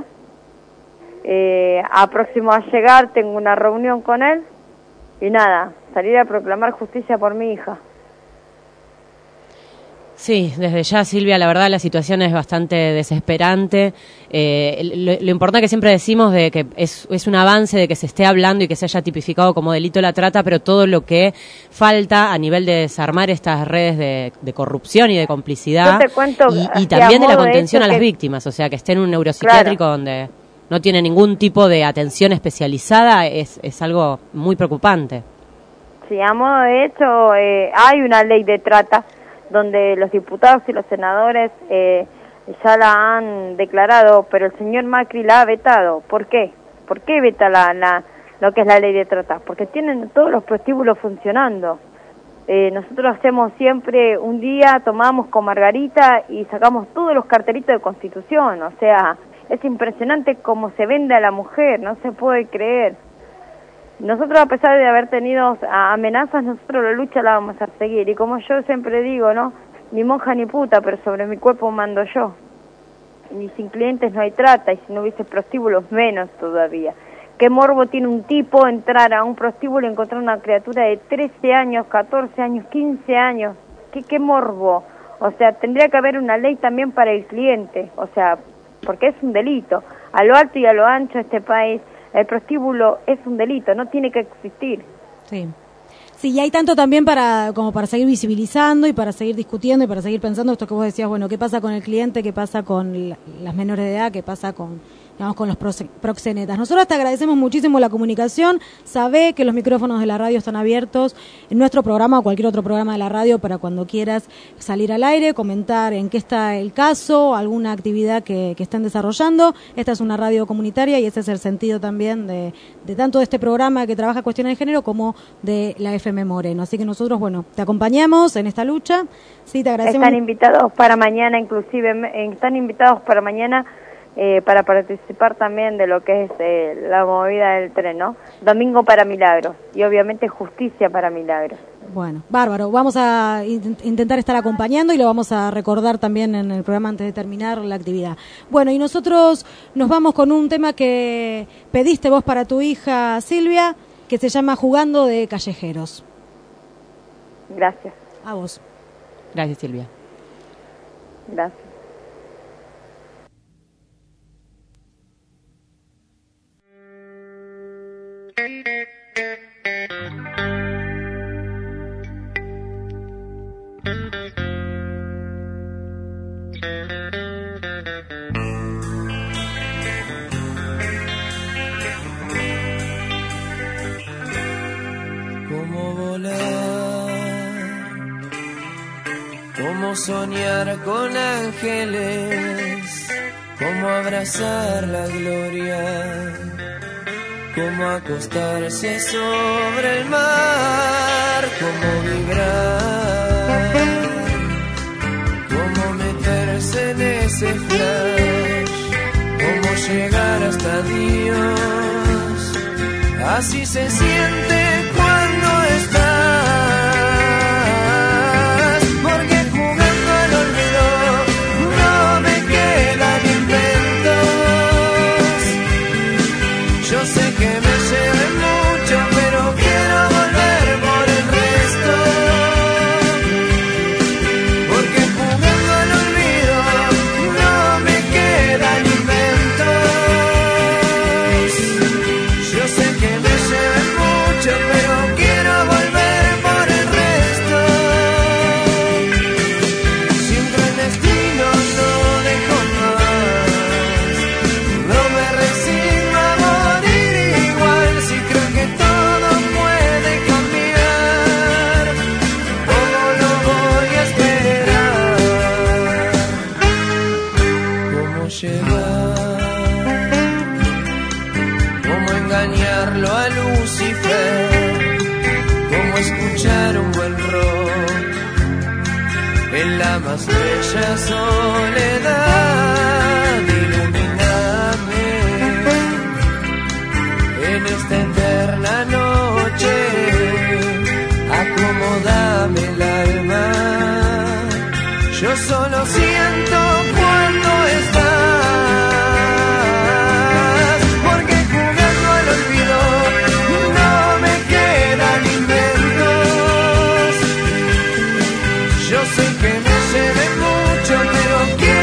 Próximo a llegar, tengo una reunión con él y nada, salir a proclamar justicia por mi hija. Sí, desde ya, Silvia, la verdad la situación es bastante desesperante. Lo importante que siempre decimos de que es un avance de que se esté hablando y que se haya tipificado como delito la trata, pero todo lo que falta a nivel de desarmar estas redes de corrupción y de complicidad, Yo te cuento, y también de la contención a las víctimas, o sea, que esté en un neuropsiquiátrico, claro, donde... no tiene ningún tipo de atención especializada, es algo muy preocupante. Sí, a modo de hecho, hay una ley de trata donde los diputados y los senadores ya la han declarado, pero el señor Macri la ha vetado. ¿Por qué? ¿Por qué veta lo que es la ley de trata? Porque tienen todos los prostíbulos funcionando. Nosotros hacemos siempre, un día tomamos con Margarita y sacamos todos los cartelitos de Constitución, o sea, es impresionante cómo se vende a la mujer, no se puede creer. Nosotros, a pesar de haber tenido amenazas, nosotros la lucha la vamos a seguir, y como yo siempre digo, ¿no?, ni monja ni puta, pero sobre mi cuerpo mando yo. Y sin clientes no hay trata, y si no hubiese prostíbulos menos todavía. ¿Qué morbo tiene un tipo entrar a un prostíbulo y encontrar una criatura de 13 años, 14 años, 15 años? ¿Qué morbo? O sea, tendría que haber una ley también para el cliente, o sea, porque es un delito. A lo alto y a lo ancho de este país, el prostíbulo es un delito, no tiene que existir. Sí. Sí, y hay tanto también como para seguir visibilizando y para seguir discutiendo y para seguir pensando esto que vos decías, bueno, ¿qué pasa con el cliente? ¿Qué pasa con las menores de edad? ¿Qué pasa con los proxenetas? Nosotros te agradecemos muchísimo la comunicación. Sabé que los micrófonos de la radio están abiertos en nuestro programa o cualquier otro programa de la radio para cuando quieras salir al aire, comentar en qué está el caso, alguna actividad que estén desarrollando. Esta es una radio comunitaria y ese es el sentido también de tanto de este programa que trabaja cuestiones de género como de la FM Moreno. Así que nosotros, bueno, te acompañamos en esta lucha. Sí, te agradecemos. Están invitados para mañana, para participar también de lo que es la movida del tren, ¿no? Domingo para Milagros y obviamente Justicia para Milagros. Bueno, bárbaro. Vamos a intentar estar acompañando y lo vamos a recordar también en el programa antes de terminar la actividad. Bueno, y nosotros nos vamos con un tema que pediste vos para tu hija Silvia, que se llama Jugando de Callejeros. Gracias. A vos. Gracias, Silvia. Gracias. Cómo volar, cómo soñar con ángeles, cómo abrazar la gloria, cómo acostarse sobre el mar, cómo vibrar, cómo meterse en ese flash, cómo llegar hasta Dios, así se siente cuando estás, porque jugando al olvido no me quedan inventos, yo sé que me lleve mucho, pero quiero volver por el resto, porque jugando al olvido no me quedan inventos, yo sé que me lleve mucho, pero quiero volver por el resto, siempre el destino no dejo más, no me resigno a morir igual, si creo que todo puede cambiar, ¿cómo lo voy a esperar? ¿Cómo llegar? ¿Cómo engañarlo a Lucifer? ¿Cómo escuchar un buen rock en la más bella soledad? Ilumíname en esta eterna noche, acomódame el alma, yo solo siento cuando estás, porque jugando al olvido no me quedan inventos, yo sé que me lleve mucho, pero quiero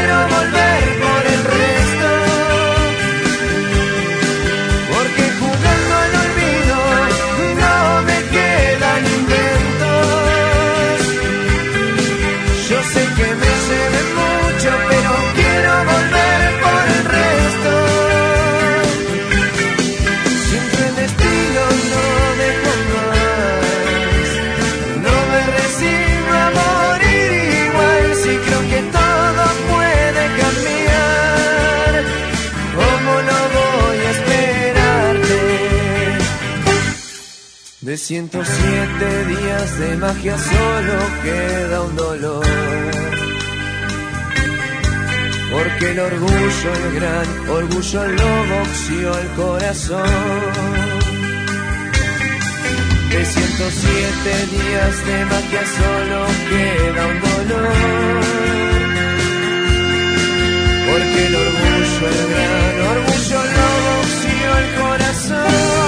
De 107 días de magia solo queda un dolor, porque el orgullo, el gran orgullo lo boxeó el corazón. De 107 días de magia solo queda un dolor, porque el orgullo, el gran orgullo lo boxeó el corazón.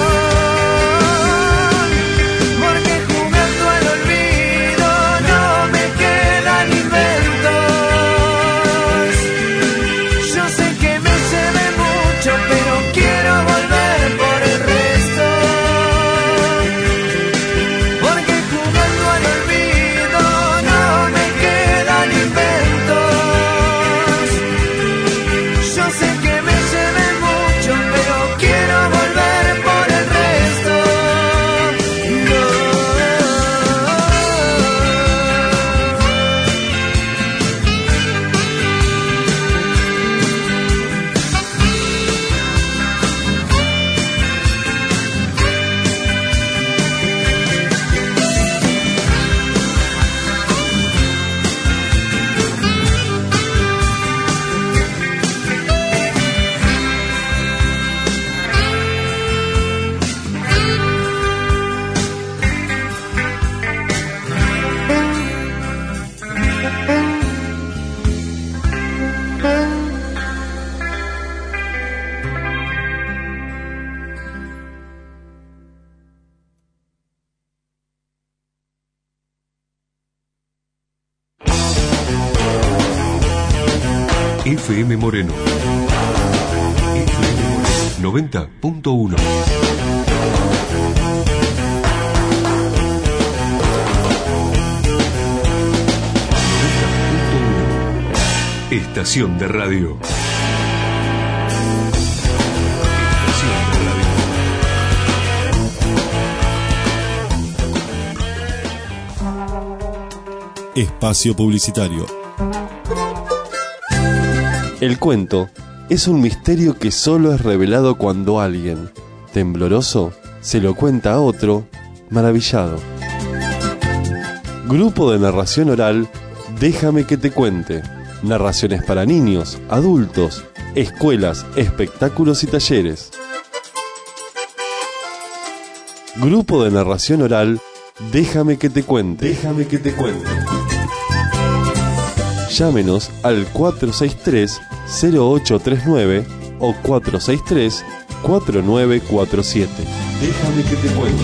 FM Moreno. FM Moreno 90.1. Estación de radio. Espacio publicitario. El cuento es un misterio que solo es revelado cuando alguien, tembloroso, se lo cuenta a otro, maravillado. Grupo de narración oral, Déjame que te cuente. Narraciones para niños, adultos, escuelas, espectáculos y talleres. Grupo de narración oral, Déjame que te cuente. Déjame que te cuente. Llámenos al 463-0839 o 463-4947. Déjame que te cuente.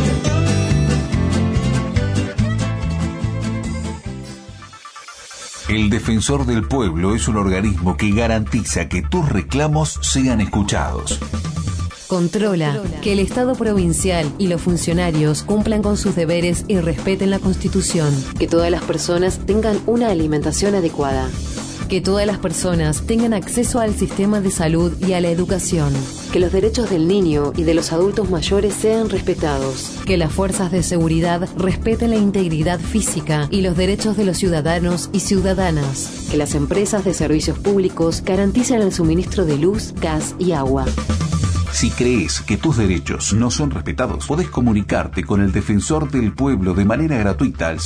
El Defensor del Pueblo es un organismo que garantiza que tus reclamos sean escuchados. Controla que el Estado provincial y los funcionarios cumplan con sus deberes y respeten la Constitución. Que todas las personas tengan una alimentación adecuada. Que todas las personas tengan acceso al sistema de salud y a la educación. Que los derechos del niño y de los adultos mayores sean respetados. Que las fuerzas de seguridad respeten la integridad física y los derechos de los ciudadanos y ciudadanas. Que las empresas de servicios públicos garanticen el suministro de luz, gas y agua. Si crees que tus derechos no son respetados, podés comunicarte con el Defensor del Pueblo de manera gratuita al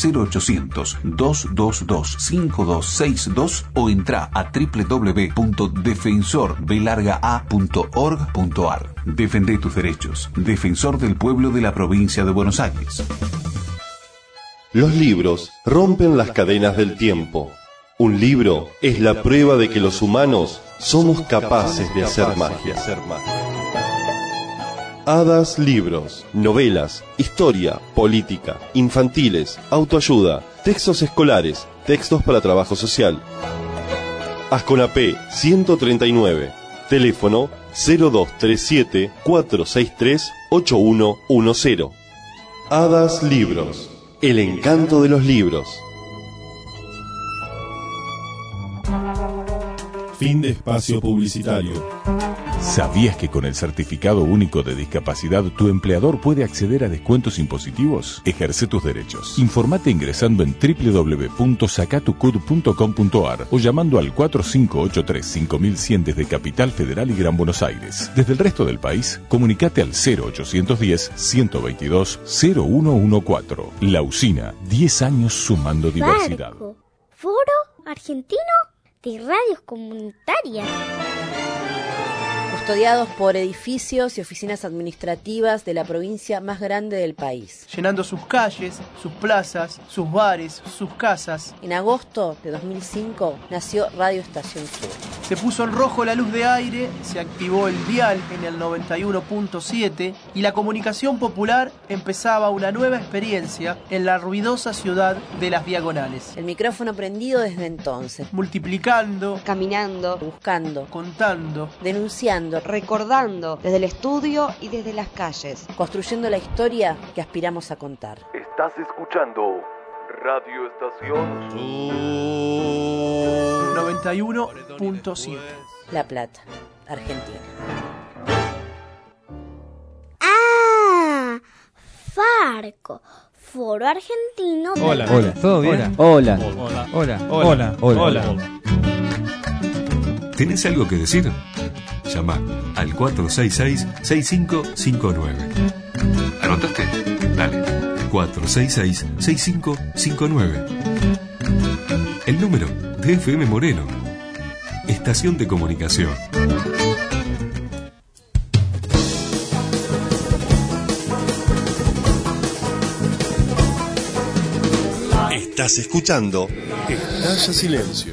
0800-222-5262 o entra a www.defensorbelargaa.org.ar. Defende tus derechos. Defensor del Pueblo de la Provincia de Buenos Aires. Los libros rompen las cadenas del tiempo. Un libro es la prueba de que los humanos somos capaces de hacer magia. Hadas Libros, novelas, historia, política, infantiles, autoayuda, textos escolares, textos para trabajo social. Asconapé 139, teléfono 0237-463-8110. Hadas Libros, el encanto de los libros. Fin de espacio publicitario. ¿Sabías que con el Certificado Único de Discapacidad tu empleador puede acceder a descuentos impositivos? Ejerce tus derechos. Informate ingresando en www.sacatucud.com.ar o llamando al 4583-5100 desde Capital Federal y Gran Buenos Aires. Desde el resto del país, comunicate al 0810-122-0114. La Usina, 10 años sumando diversidad. Foro Argentino de Radios Comunitarias. Custodiados por edificios y oficinas administrativas de la provincia más grande del país. Llenando sus calles, sus plazas, sus bares, sus casas. En agosto de 2005 nació Radio Estación Sur. Se puso en rojo la luz de aire, se activó el dial en el 91.7 y la comunicación popular empezaba una nueva experiencia en la ruidosa ciudad de Las Diagonales. El micrófono prendido desde entonces. Multiplicando, caminando, buscando, contando, denunciando, recordando desde el estudio y desde las calles, construyendo la historia que aspiramos a contar. Estás escuchando Radio Estación 91.7 La Plata, Argentina. ¡Ah! Farco, Foro Argentino. Hola, hola, ¿todo bien? Hola. Hola. Hola. Hola. ¿Tenés algo que decir? Llama al 466-6559. ¿Anotaste? Dale. 466-6559. El número de FM Moreno. Estación de comunicación. Estás escuchando Estalla Silencio.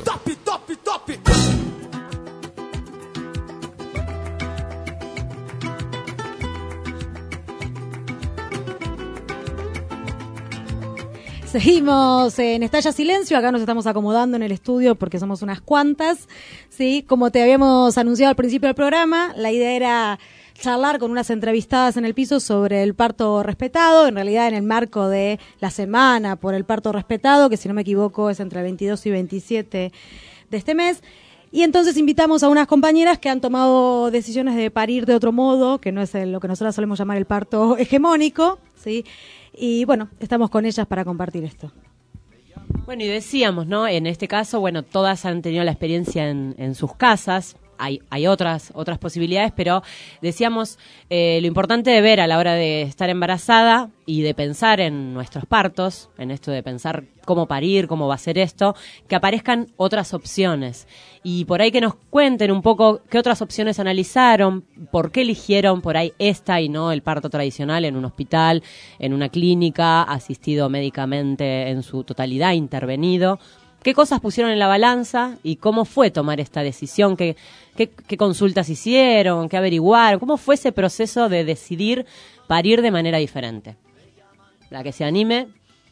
Seguimos en Estalla Silencio, acá nos estamos acomodando en el estudio porque somos unas cuantas, ¿sí? Como te habíamos anunciado al principio del programa, la idea era charlar con unas entrevistadas en el piso sobre el parto respetado, en realidad en el marco de la semana por el parto respetado, que si no me equivoco es entre el 22 y 27 de este mes. Y entonces invitamos a unas compañeras que han tomado decisiones de parir de otro modo, que no es lo que nosotros solemos llamar el parto hegemónico, ¿sí? Y bueno, estamos con ellas para compartir esto. Bueno, y decíamos, ¿no? En este caso, bueno, todas han tenido la experiencia en sus casas. Hay otras posibilidades, pero decíamos lo importante de ver a la hora de estar embarazada y de pensar en nuestros partos, en esto de pensar cómo parir, cómo va a ser esto, que aparezcan otras opciones. Y por ahí que nos cuenten un poco qué otras opciones analizaron, por qué eligieron por ahí esta y no el parto tradicional en un hospital, en una clínica, asistido médicamente en su totalidad, intervenido. ¿Qué cosas pusieron en la balanza y cómo fue tomar esta decisión? ¿Qué consultas hicieron? ¿Qué averiguaron? ¿Cómo fue ese proceso de decidir parir de manera diferente? La que se anime.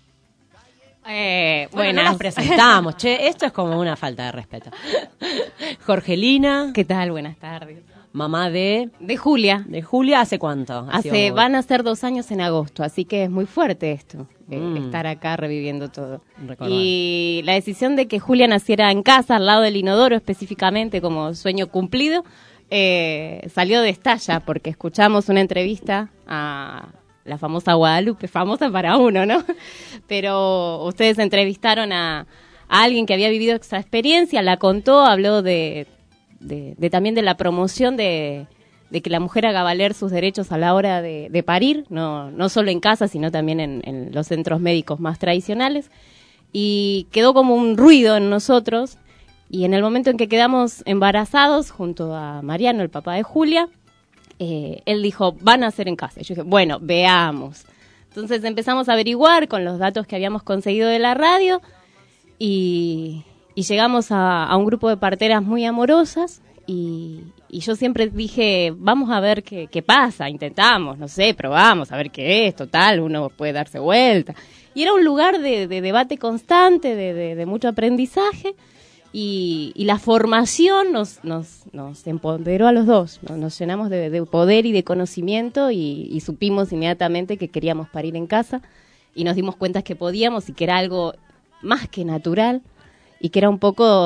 Bueno, no las presentamos. Che, esto es como una falta de respeto. Jorgelina. ¿Qué tal? Buenas tardes. Mamá de Julia. ¿De Julia hace cuánto? Van a ser 2 años en agosto, así que es muy fuerte esto, estar acá reviviendo todo. Recordar. Y la decisión de que Julia naciera en casa, al lado del inodoro específicamente, como sueño cumplido, salió de Estalla, porque escuchamos una entrevista a la famosa Guadalupe, famosa para uno, ¿no? Pero ustedes entrevistaron a alguien que había vivido esa experiencia, la contó, habló de también de la promoción de que la mujer haga valer sus derechos a la hora de parir, no solo en casa, sino también en los centros médicos más tradicionales. Y quedó como un ruido en nosotros, y en el momento en que quedamos embarazados, junto a Mariano, el papá de Julia, él dijo, van a hacer en casa. Y yo dije, bueno, veamos. Entonces empezamos a averiguar con los datos que habíamos conseguido de la radio, y llegamos a un grupo de parteras muy amorosas, y yo siempre dije, vamos a ver qué pasa, intentamos, no sé, probamos, a ver qué es, total, uno puede darse vuelta. Y era un lugar de debate constante, de mucho aprendizaje, y la formación nos empoderó a los dos, nos llenamos de poder y de conocimiento, y supimos inmediatamente que queríamos parir en casa, y nos dimos cuenta que podíamos y que era algo más que natural, y que era un poco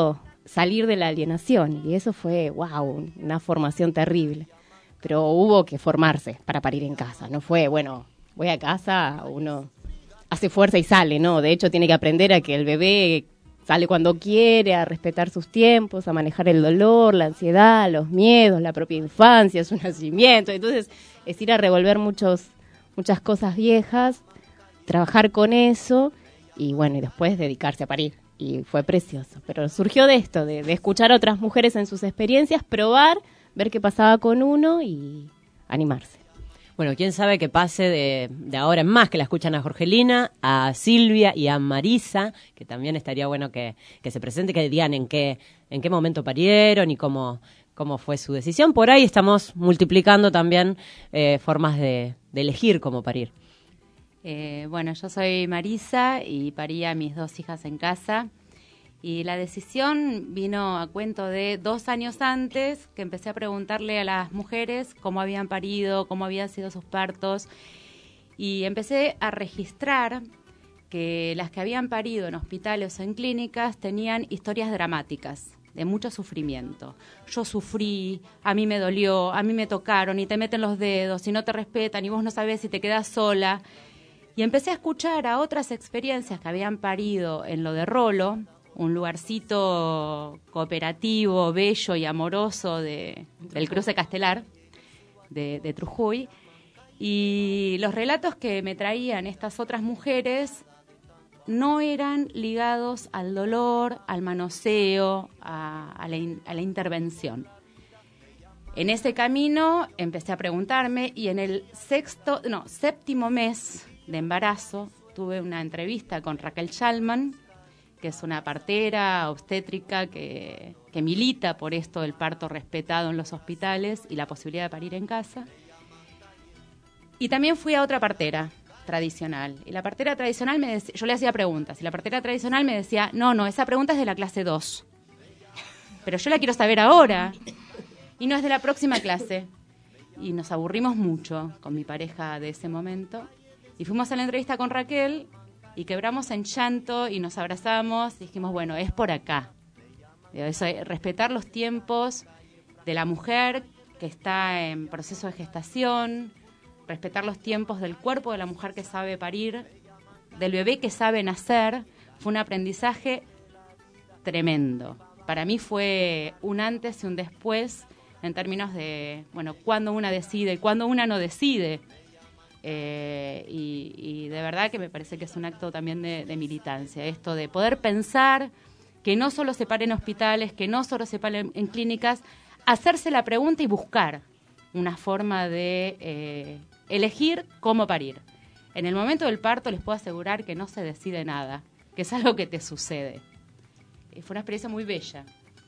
salir de la alienación. Y eso fue, wow, una formación terrible. Pero hubo que formarse para parir en casa. No fue, bueno, voy a casa, uno hace fuerza y sale, ¿no? De hecho, tiene que aprender a que el bebé sale cuando quiere, a respetar sus tiempos, a manejar el dolor, la ansiedad, los miedos, la propia infancia, su nacimiento. Entonces, es ir a revolver muchas cosas viejas, trabajar con eso y, bueno, y después dedicarse a parir. Y fue precioso. Pero surgió de esto, de escuchar a otras mujeres en sus experiencias, probar, ver qué pasaba con uno y animarse. Bueno, quién sabe qué pase de ahora en más, que la escuchan a Jorgelina, a Silvia y a Marisa, que también estaría bueno que se presente, que digan en qué momento parieron y cómo fue su decisión. Por ahí estamos multiplicando también formas de elegir cómo parir. Bueno, yo soy Marisa y parí a mis 2 hijas en casa. Y la decisión vino a cuento de 2 años antes, que empecé a preguntarle a las mujeres cómo habían parido, cómo habían sido sus partos. Y empecé a registrar que las que habían parido en hospitales o en clínicas tenían historias dramáticas, de mucho sufrimiento. Yo sufrí, a mí me dolió, a mí me tocaron y te meten los dedos y no te respetan y vos no sabés si te quedás sola. Y empecé a escuchar a otras experiencias que habían parido en lo de Rolo, un lugarcito cooperativo, bello y amoroso del Cruce Castelar, de Trujuy. Y los relatos que me traían estas otras mujeres no eran ligados al dolor, al manoseo, a la intervención. En ese camino empecé a preguntarme y en el 7º mes de embarazo tuve una entrevista con Raquel Schallman, que es una partera obstétrica que milita por esto del parto respetado en los hospitales y la posibilidad de parir en casa. Y también fui a otra partera tradicional. Y la partera tradicional yo le hacía preguntas, y la partera tradicional me decía, no, esa pregunta es de la clase 2. Pero yo la quiero saber ahora. Y no es de la próxima clase. Y nos aburrimos mucho con mi pareja de ese momento. Y fuimos a la entrevista con Raquel y quebramos en llanto y nos abrazamos y dijimos, bueno, es por acá. Eso, respetar los tiempos de la mujer que está en proceso de gestación, respetar los tiempos del cuerpo de la mujer que sabe parir, del bebé que sabe nacer, fue un aprendizaje tremendo. Para mí fue un antes y un después en términos de, bueno, cuándo una decide y cuándo una no decide. Y de verdad que me parece que es un acto también de militancia, esto de poder pensar que no solo se pare en hospitales, que no solo se pare en clínicas, hacerse la pregunta y buscar una forma de elegir cómo parir. En el momento del parto les puedo asegurar que no se decide nada, que es algo que te sucede. Fue una experiencia muy bella.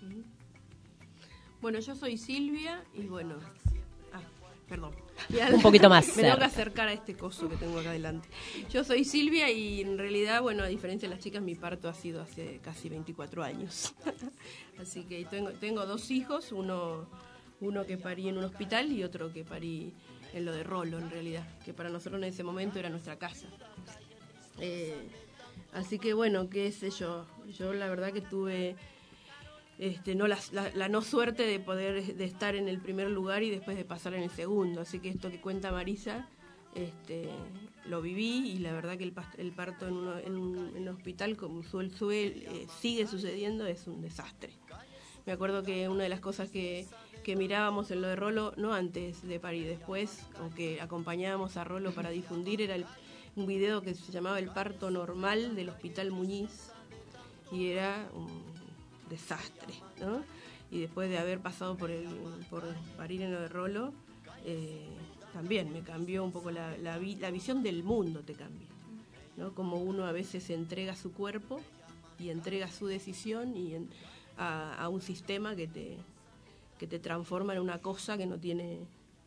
Bueno, yo soy Silvia y bueno... perdón. Un poquito más. Me tengo que acercar a este coso que tengo acá adelante. Yo soy Silvia y en realidad, bueno, a diferencia de las chicas, mi parto ha sido hace casi 24 años. Así que tengo 2 hijos, uno que parí en un hospital y otro que parí en lo de Rolo, en realidad, que para nosotros en ese momento era nuestra casa. Así que bueno, qué sé yo. Yo la verdad que tuve... la no suerte de estar en el primer lugar y después de pasar en el segundo, así que esto que cuenta Marisa lo viví y la verdad que el parto en un hospital como sigue sucediendo, es un desastre. Me acuerdo que una de las cosas que mirábamos en lo de Rolo, no antes de parir, después, aunque acompañábamos a Rolo para difundir, era un video que se llamaba El parto normal del Hospital Muñiz y era un desastre, ¿no? Y después de haber pasado por parir en lo de Rolo, también me cambió un poco la visión del mundo, te cambia, ¿no? Como uno a veces entrega su cuerpo y entrega su decisión a un sistema que te transforma en una cosa que no tiene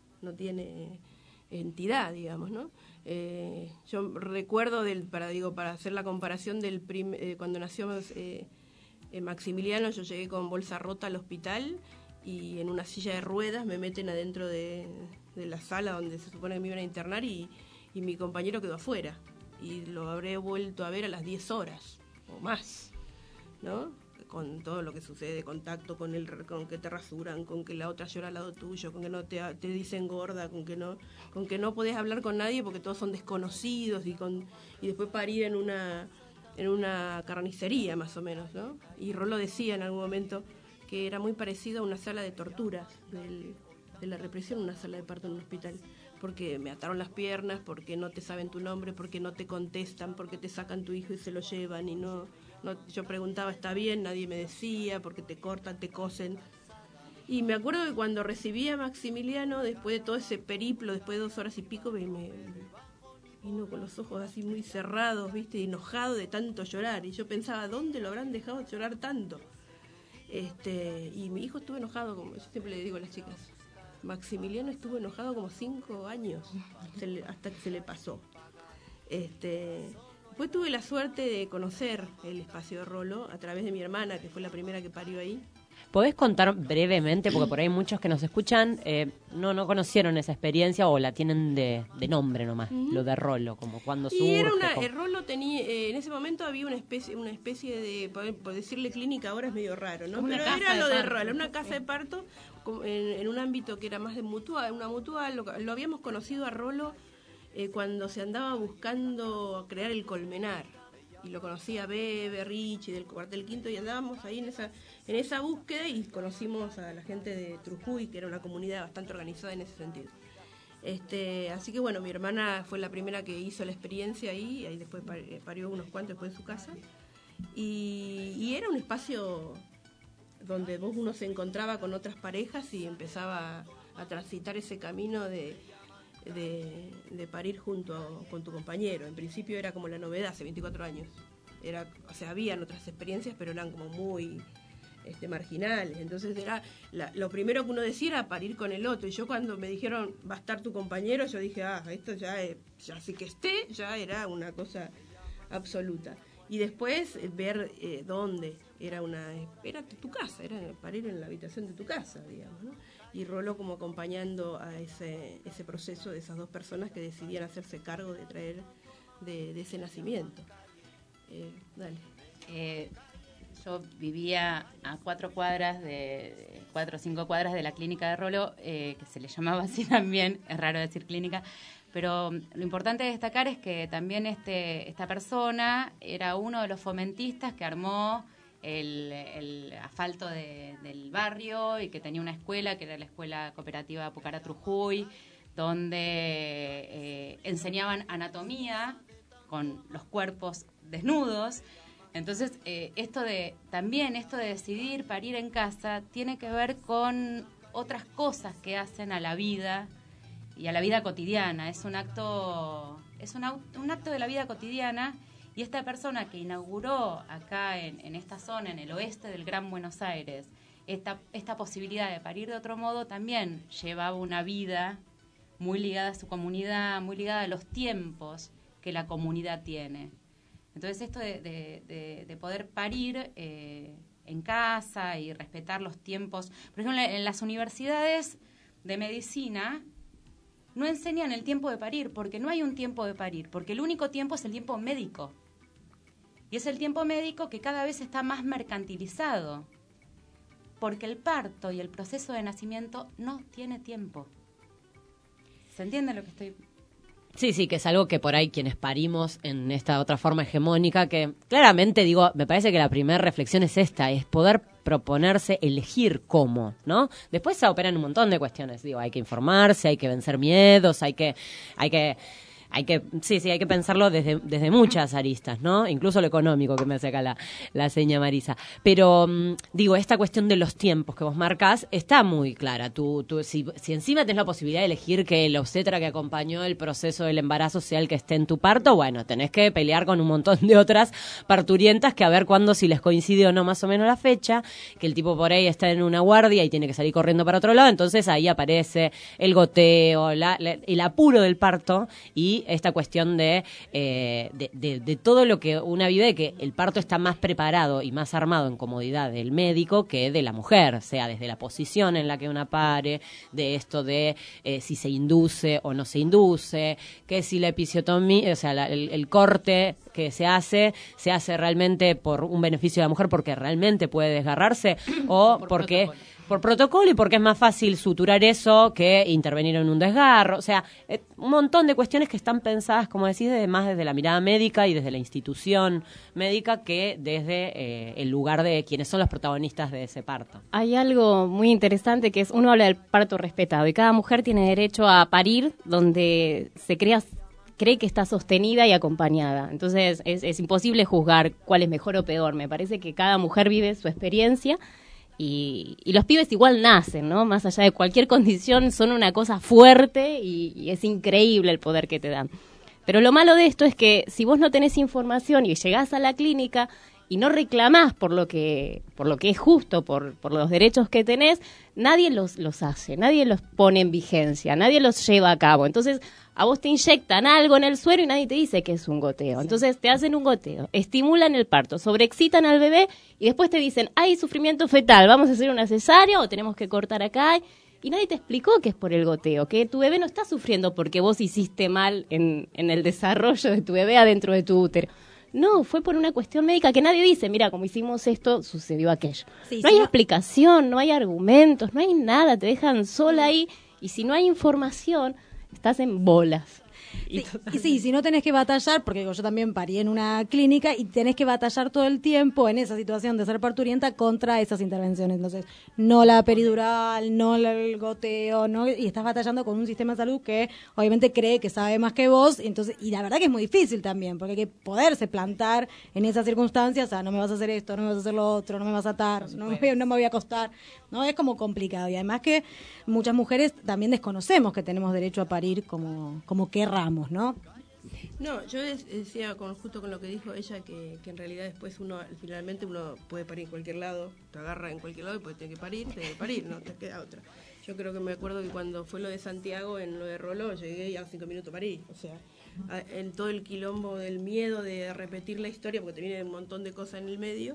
entidad, digamos, ¿no? Yo recuerdo para hacer la comparación cuando nació Maximiliano, yo llegué con bolsa rota al hospital y en una silla de ruedas me meten adentro de la sala donde se supone que me iban a internar y mi compañero quedó afuera y lo habré vuelto a ver a las 10 horas o más, ¿no? con todo lo que sucede de contacto, con que te rasuran, con que la otra llora al lado tuyo, con que no te dicen gorda, con que no podés hablar con nadie porque todos son desconocidos y después parir en una carnicería más o menos, ¿no? Y Rolo decía en algún momento que era muy parecido a una sala de torturas de la represión, una sala de parto en un hospital, porque me ataron las piernas, porque no te saben tu nombre, porque no te contestan, porque te sacan tu hijo y se lo llevan y no yo preguntaba, ¿está bien? Nadie me decía, porque te cortan, te cosen. Y me acuerdo que cuando recibí a Maximiliano, después de todo ese periplo, después de 2 horas y pico, me vino con los ojos así muy cerrados, ¿viste? Enojado de tanto llorar. Y yo pensaba, ¿dónde lo habrán dejado llorar tanto? Y mi hijo estuvo enojado, como yo siempre le digo a las chicas. Maximiliano estuvo enojado como 5 años, hasta que se le pasó. Después tuve la suerte de conocer el espacio de Rolo a través de mi hermana, que fue la primera que parió ahí. ¿Podés contar brevemente, porque por ahí muchos que nos escuchan no conocieron esa experiencia o la tienen de nombre nomás, lo de Rolo, como cuando surge? El Rolo tenía, en ese momento había una especie de, por decirle clínica ahora es medio raro, ¿no? Pero era lo de Rolo, una casa de parto en un ámbito que era más de mutual, una mutual, lo habíamos conocido a Rolo cuando se andaba buscando crear el Colmenar. Y lo conocía Bebe, Richie, del Cuartel Quinto, y andábamos ahí en esa búsqueda y conocimos a la gente de Trujuy, que era una comunidad bastante organizada en ese sentido. Así que bueno, mi hermana fue la primera que hizo la experiencia ahí después parió unos cuantos después de su casa. Y era un espacio donde uno se encontraba con otras parejas y empezaba a transitar ese camino de parir junto con tu compañero. En principio era como la novedad, hace 24 años. Habían otras experiencias, pero eran como muy marginales. Entonces era lo primero que uno decía era parir con el otro. Y yo cuando me dijeron, va a estar tu compañero, yo dije, esto ya sí que ya era una cosa absoluta. Y después ver dónde era tu casa, era parir en la habitación de tu casa, digamos, ¿no? Y Rolo como acompañando a ese proceso de esas 2 personas que decidían hacerse cargo de traer de ese nacimiento. Dale. Yo vivía a 4 o 5 cuadras de la clínica de Rolo, que se le llamaba así también, es raro decir clínica, pero lo importante de destacar es que también esta persona era uno de los fomentistas que armó el asfalto del barrio y que tenía una escuela, que era la Escuela Cooperativa Pucará Trujuy, donde enseñaban anatomía con los cuerpos desnudos. Entonces, esto de decidir parir en casa tiene que ver con otras cosas que hacen a la vida y a la vida cotidiana. Es un acto de la vida cotidiana. Y esta persona que inauguró acá en esta zona, en el oeste del Gran Buenos Aires, esta posibilidad de parir de otro modo, también llevaba una vida muy ligada a su comunidad, muy ligada a los tiempos que la comunidad tiene. Entonces esto de poder parir en casa y respetar los tiempos. Por ejemplo, en las universidades de medicina no enseñan el tiempo de parir, porque no hay un tiempo de parir, porque el único tiempo es el tiempo médico. Y es el tiempo médico que cada vez está más mercantilizado, porque el parto y el proceso de nacimiento no tiene tiempo. ¿Se entiende lo que estoy...? Sí, que es algo que por ahí quienes parimos en esta otra forma hegemónica, que claramente me parece que la primera reflexión es esta, es poder proponerse elegir cómo, ¿no? Después se operan un montón de cuestiones, hay que informarse, hay que vencer miedos, hay que pensarlo desde muchas aristas, ¿no? Incluso lo económico, que me hace acá la seña Marisa. Pero, esta cuestión de los tiempos que vos marcás está muy clara. Si encima tenés la posibilidad de elegir que el obstetra que acompañó el proceso del embarazo sea el que esté en tu parto, bueno, tenés que pelear con un montón de otras parturientas que a ver cuándo, si les coincide o no más o menos la fecha, que el tipo por ahí está en una guardia y tiene que salir corriendo para otro lado, entonces ahí aparece el goteo, el apuro del parto y y esta cuestión de todo lo que una vive, que el parto está más preparado y más armado en comodidad del médico que de la mujer, o sea, desde la posición en la que una pare, de esto de si se induce o no se induce, que si la episiotomía, o sea, el corte que se hace realmente por un beneficio de la mujer porque realmente puede desgarrarse o porque... Por protocolo y porque es más fácil suturar eso que intervenir en un desgarro. O sea, un montón de cuestiones que están pensadas, como decís, más desde la mirada médica y desde la institución médica que desde el lugar de quienes son los protagonistas de ese parto. Hay algo muy interesante que es, uno habla del parto respetado y cada mujer tiene derecho a parir donde se cree que está sostenida y acompañada. Entonces es imposible juzgar cuál es mejor o peor. Me parece que cada mujer vive su experiencia. Y los pibes igual nacen, ¿no? Más allá de cualquier condición, son una cosa fuerte y es increíble el poder que te dan. Pero lo malo de esto es que si vos no tenés información y llegás a la clínica y no reclamás por lo que es justo, por los derechos que tenés, nadie los hace, nadie los pone en vigencia, nadie los lleva a cabo. Entonces, a vos te inyectan algo en el suero y nadie te dice que es un goteo. Entonces te hacen un goteo, estimulan el parto, sobreexcitan al bebé y después te dicen, hay sufrimiento fetal, vamos a hacer una cesárea o tenemos que cortar acá. Y nadie te explicó que es por el goteo, que tu bebé no está sufriendo porque vos hiciste mal en el desarrollo de tu bebé adentro de tu útero. No, fue por una cuestión médica que nadie dice, mira, como hicimos esto, sucedió aquello. Sí, no hay explicación, no hay argumentos, no hay nada, te dejan sola ahí y si no hay información, estás en bolas. Sí, si no tenés que batallar, porque digo, yo también parí en una clínica y tenés que batallar todo el tiempo en esa situación de ser parturienta contra esas intervenciones. Entonces, no la peridural, no el goteo, no, y estás batallando con un sistema de salud que obviamente cree que sabe más que vos. Y la verdad que es muy difícil también, porque hay que poderse plantar en esas circunstancias. O sea, no me vas a hacer esto, no me vas a hacer lo otro, no me vas a atar, no me voy a acostar. No, es como complicado. Y además que muchas mujeres también desconocemos que tenemos derecho a parir como querramos, ¿no? No, yo decía justo con lo que dijo ella que en realidad después finalmente uno puede parir en cualquier lado, te agarra en cualquier lado y puede tener que parir, no te queda otra. Yo creo que me acuerdo que cuando fue lo de Santiago, en lo de Roló, llegué y a los 5 minutos parí, o sea, en todo el quilombo del miedo de repetir la historia, porque te viene un montón de cosas en el medio,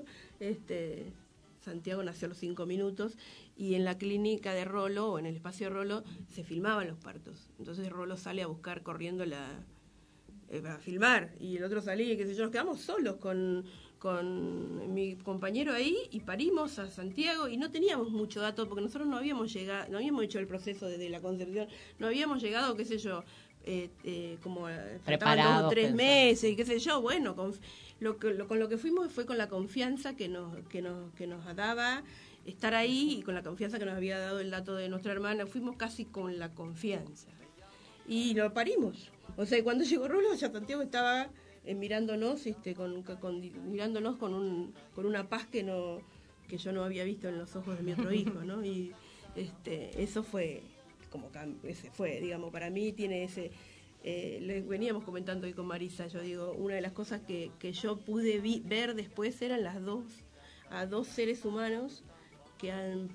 Santiago nació a los 5 minutos y en la clínica de Roló, o en el espacio de Roló, se filmaban los partos. Entonces Roló sale a buscar corriendo a filmar y el otro salía y qué sé yo, nos quedamos solos con mi compañero ahí y parimos a Santiago y no teníamos mucho dato porque nosotros no habíamos hecho el proceso desde la concepción, no habíamos llegado, qué sé yo, como faltaban 2 o 3 meses y qué sé yo, bueno, con lo que fuimos fue con la confianza que nos daba estar ahí y con la confianza que nos había dado el dato de nuestra hermana, fuimos casi con la confianza y lo parimos. O sea, cuando llegó Rolo, ya Santiago estaba mirándonos, mirándonos con una paz que yo no había visto en los ojos de mi otro hijo, ¿no? Y eso fue digamos, para mí tiene ese. Les veníamos comentando hoy con Marisa, yo digo, una de las cosas que yo pude ver después eran a dos seres humanos que han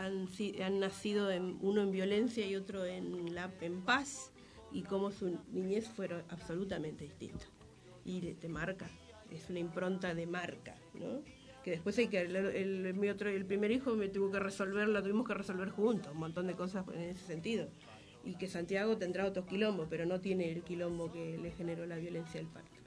nacido uno en violencia y otro en paz, y cómo su niñez fueron absolutamente distintas. Y te marca, es una impronta de marca, ¿no? Que después el primer hijo la tuvimos que resolver juntos, un montón de cosas en ese sentido. Y que Santiago tendrá otros quilombos, pero no tiene el quilombo que le generó la violencia del parto.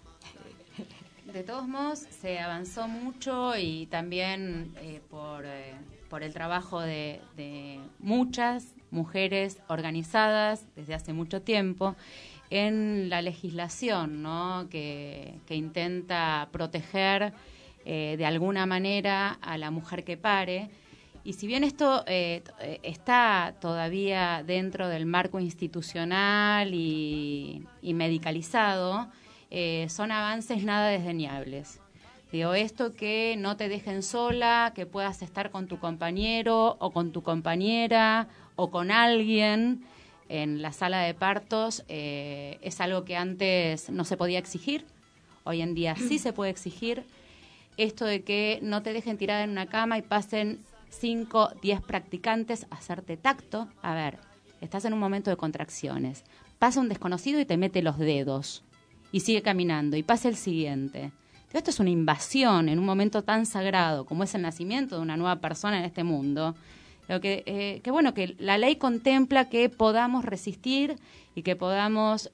De todos modos, se avanzó mucho y también por el trabajo de muchas mujeres organizadas desde hace mucho tiempo en la legislación, ¿no? que intenta proteger de alguna manera a la mujer que pare. Y si bien esto está todavía dentro del marco institucional y medicalizado, son avances nada desdeñables. Digo, esto que no te dejen sola, que puedas estar con tu compañero o con tu compañera o con alguien en la sala de partos, es algo que antes no se podía exigir. Hoy en día sí se puede exigir. Esto de que no te dejen tirada en una cama y pasen 5, 10 practicantes a hacerte tacto. A ver, estás en un momento de contracciones. pasa un desconocido y te mete los dedos y sigue caminando y pasa el siguiente. Esto es una invasión en un momento tan sagrado como es el nacimiento de una nueva persona en este mundo. Lo que bueno, que la ley contempla que podamos resistir y que podamos,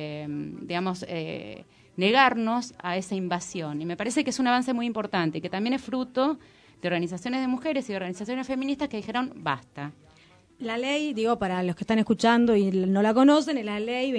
negarnos a esa invasión. Y me parece que es un avance muy importante y que también es fruto de organizaciones de mujeres y de organizaciones feministas que dijeron basta. La ley, digo, para los que están escuchando y no la conocen, es la ley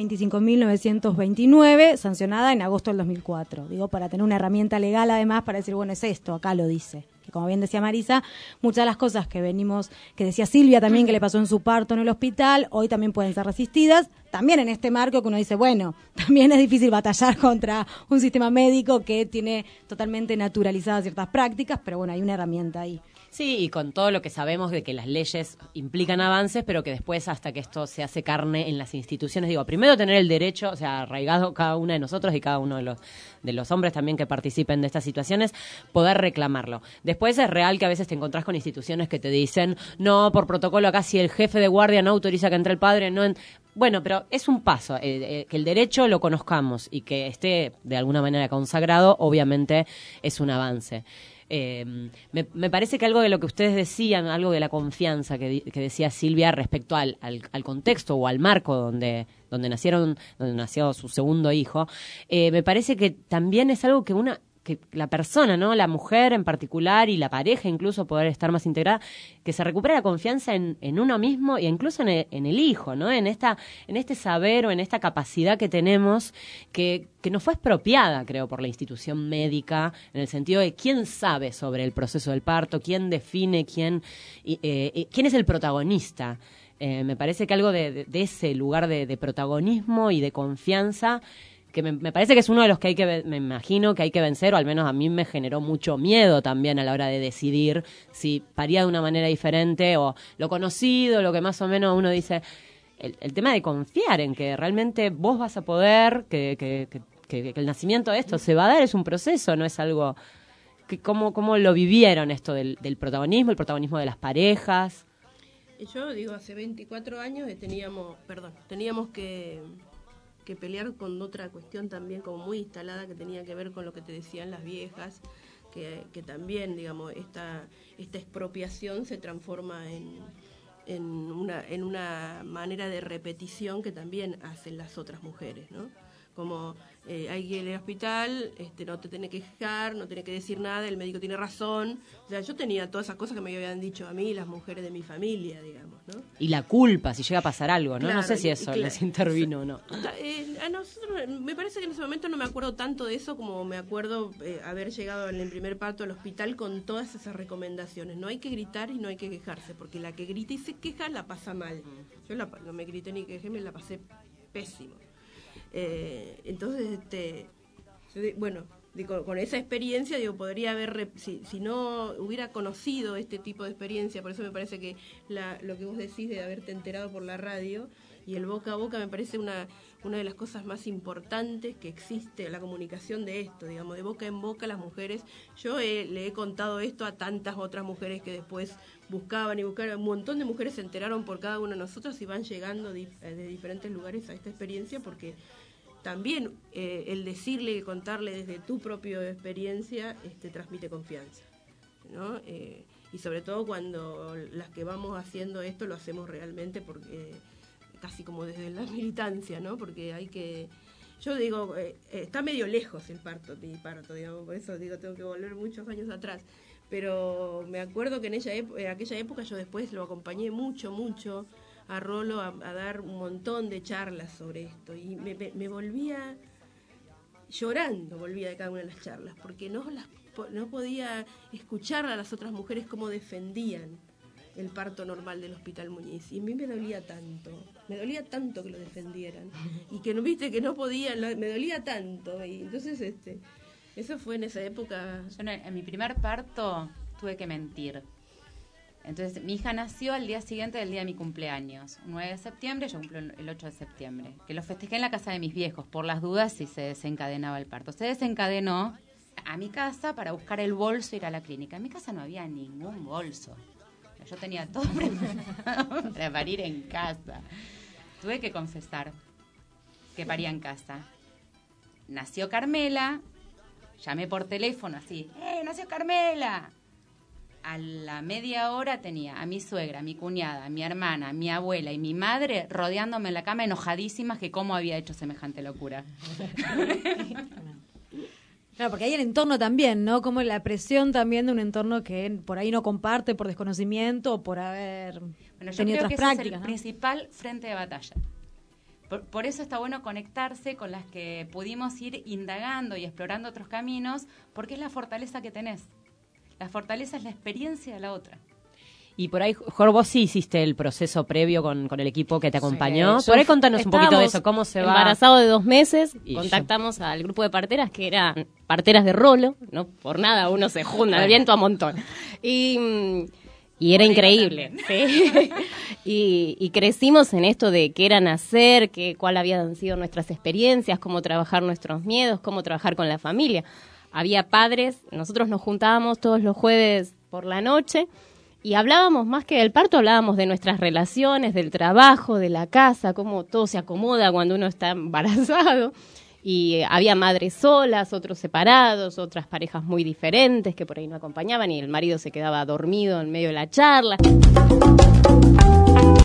25.929, sancionada en agosto del 2004. Digo, para tener una herramienta legal además para decir, bueno, es esto, acá lo dice. Que como bien decía Marisa, muchas de las cosas que decía Silvia también que le pasó en su parto en el hospital, hoy también pueden ser resistidas. También en este marco que uno dice, bueno, también es difícil batallar contra un sistema médico que tiene totalmente naturalizadas ciertas prácticas, pero bueno, hay una herramienta ahí. Sí, y con todo lo que sabemos de que las leyes implican avances, pero que después hasta que esto se hace carne en las instituciones, digo, primero tener el derecho, o sea, arraigado cada una de nosotros y cada uno de los hombres también que participen de estas situaciones, poder reclamarlo. Después es real que a veces te encontrás con instituciones que te dicen, no, por protocolo acá si el jefe de guardia no autoriza que entre el padre, no... Bueno, pero es un paso, que el derecho lo conozcamos y que esté de alguna manera consagrado, obviamente es un avance. Me parece que algo de lo que ustedes decían, algo de la confianza que decía Silvia respecto al contexto o al marco donde nació su segundo hijo, me parece que también es algo que la persona, ¿no? La mujer en particular y la pareja incluso poder estar más integrada, que se recupere la confianza en uno mismo e incluso en el hijo, ¿no? En este saber o en esta capacidad que tenemos que nos fue expropiada, creo, por la institución médica, en el sentido de quién sabe sobre el proceso del parto, quién define, quién es el protagonista. Me parece que algo de ese lugar de protagonismo y de confianza que me parece que es uno de los que me imagino que hay que vencer, o al menos a mí me generó mucho miedo también a la hora de decidir si paría de una manera diferente o lo conocido, lo que más o menos uno dice, el tema de confiar en que realmente vos vas a poder, que el nacimiento de esto se va a dar, es un proceso, no es algo que cómo lo vivieron esto del protagonismo, el protagonismo de las parejas. Yo digo, hace 24 años teníamos que pelear con otra cuestión también como muy instalada que tenía que ver con lo que te decían las viejas, que también, digamos, esta expropiación se transforma en una manera de repetición que también hacen las otras mujeres, ¿no? Como hay que ir al hospital, no te tenés que quejar, no tenés que decir nada, el médico tiene razón. O sea, yo tenía todas esas cosas que me habían dicho a mí y las mujeres de mi familia, digamos, ¿no? Y la culpa, si llega a pasar algo, ¿no? Claro, no sé si eso les intervino o no. A nosotros, me parece que en ese momento no me acuerdo tanto de eso como me acuerdo haber llegado en el primer parto al hospital con todas esas recomendaciones. No hay que gritar y no hay que quejarse, porque la que grita y se queja la pasa mal. Yo no me grité ni quejé, me la pasé pésimo. Entonces, bueno, con esa experiencia, podría haber, si no hubiera conocido este tipo de experiencia, por eso me parece que lo que vos decís de haberte enterado por la radio y el boca a boca me parece una de las cosas más importantes que existe, la comunicación de esto, digamos, de boca en boca las mujeres. Yo le he contado esto a tantas otras mujeres que después buscaban, un montón de mujeres se enteraron por cada una de nosotros y van llegando de diferentes lugares a esta experiencia, porque también el decirle y contarle desde tu propia experiencia transmite confianza, ¿no? Y sobre todo cuando las que vamos haciendo esto lo hacemos realmente, porque casi como desde la militancia, ¿no? Porque hay que... Yo digo, está medio lejos mi parto, digamos, por eso digo, tengo que volver muchos años atrás. Pero me acuerdo que en aquella época yo después lo acompañé mucho a Rolo a dar un montón de charlas sobre esto. Y me volvía llorando, de cada una de las charlas, porque no podía escuchar a las otras mujeres cómo defendían el parto normal del Hospital Muñiz, y a mí me dolía tanto que lo defendieran y que no viste que no podían, me dolía tanto, y entonces eso fue en esa época. Yo en mi primer parto tuve que mentir. Entonces mi hija nació al día siguiente del día de mi cumpleaños, 9 de septiembre, yo cumplo el 8 de septiembre, que lo festejé en la casa de mis viejos por las dudas si se desencadenaba el parto. Se desencadenó a mi casa para buscar el bolso e ir a la clínica. En mi casa no había ningún bolso. Yo tenía todo preparado para parir en casa. Tuve que confesar que paría en casa. Nació Carmela, llamé por teléfono así, nació Carmela. A la media hora tenía a mi suegra, a mi cuñada, a mi hermana, a mi abuela y mi madre rodeándome en la cama enojadísimas que cómo había hecho semejante locura. Claro, porque hay el entorno también, ¿no? Como la presión también de un entorno que por ahí no comparte por desconocimiento o por haber tenido otras prácticas. Ese es el principal frente de batalla. Por eso está bueno conectarse con las que pudimos ir indagando y explorando otros caminos, porque es la fortaleza que tenés. La fortaleza es la experiencia de la otra. Y por ahí, Jorge, vos sí hiciste el proceso previo con el equipo que te acompañó. Sí, por ahí contanos un poquito de eso, cómo se va. Embarazado de 2 meses, contactamos al grupo de parteras que eran parteras de rolo, no por nada uno se junta, el viento a montón. Y era increíble. ¿Sí? y crecimos en esto de qué era nacer, cuáles habían sido nuestras experiencias, cómo trabajar nuestros miedos, cómo trabajar con la familia. Había padres, nosotros nos juntábamos todos los jueves por la noche y hablábamos más que del parto, hablábamos de nuestras relaciones, del trabajo, de la casa, cómo todo se acomoda cuando uno está embarazado. Y había madres solas, otros separados, otras parejas muy diferentes que por ahí no acompañaban y el marido se quedaba dormido en medio de la charla.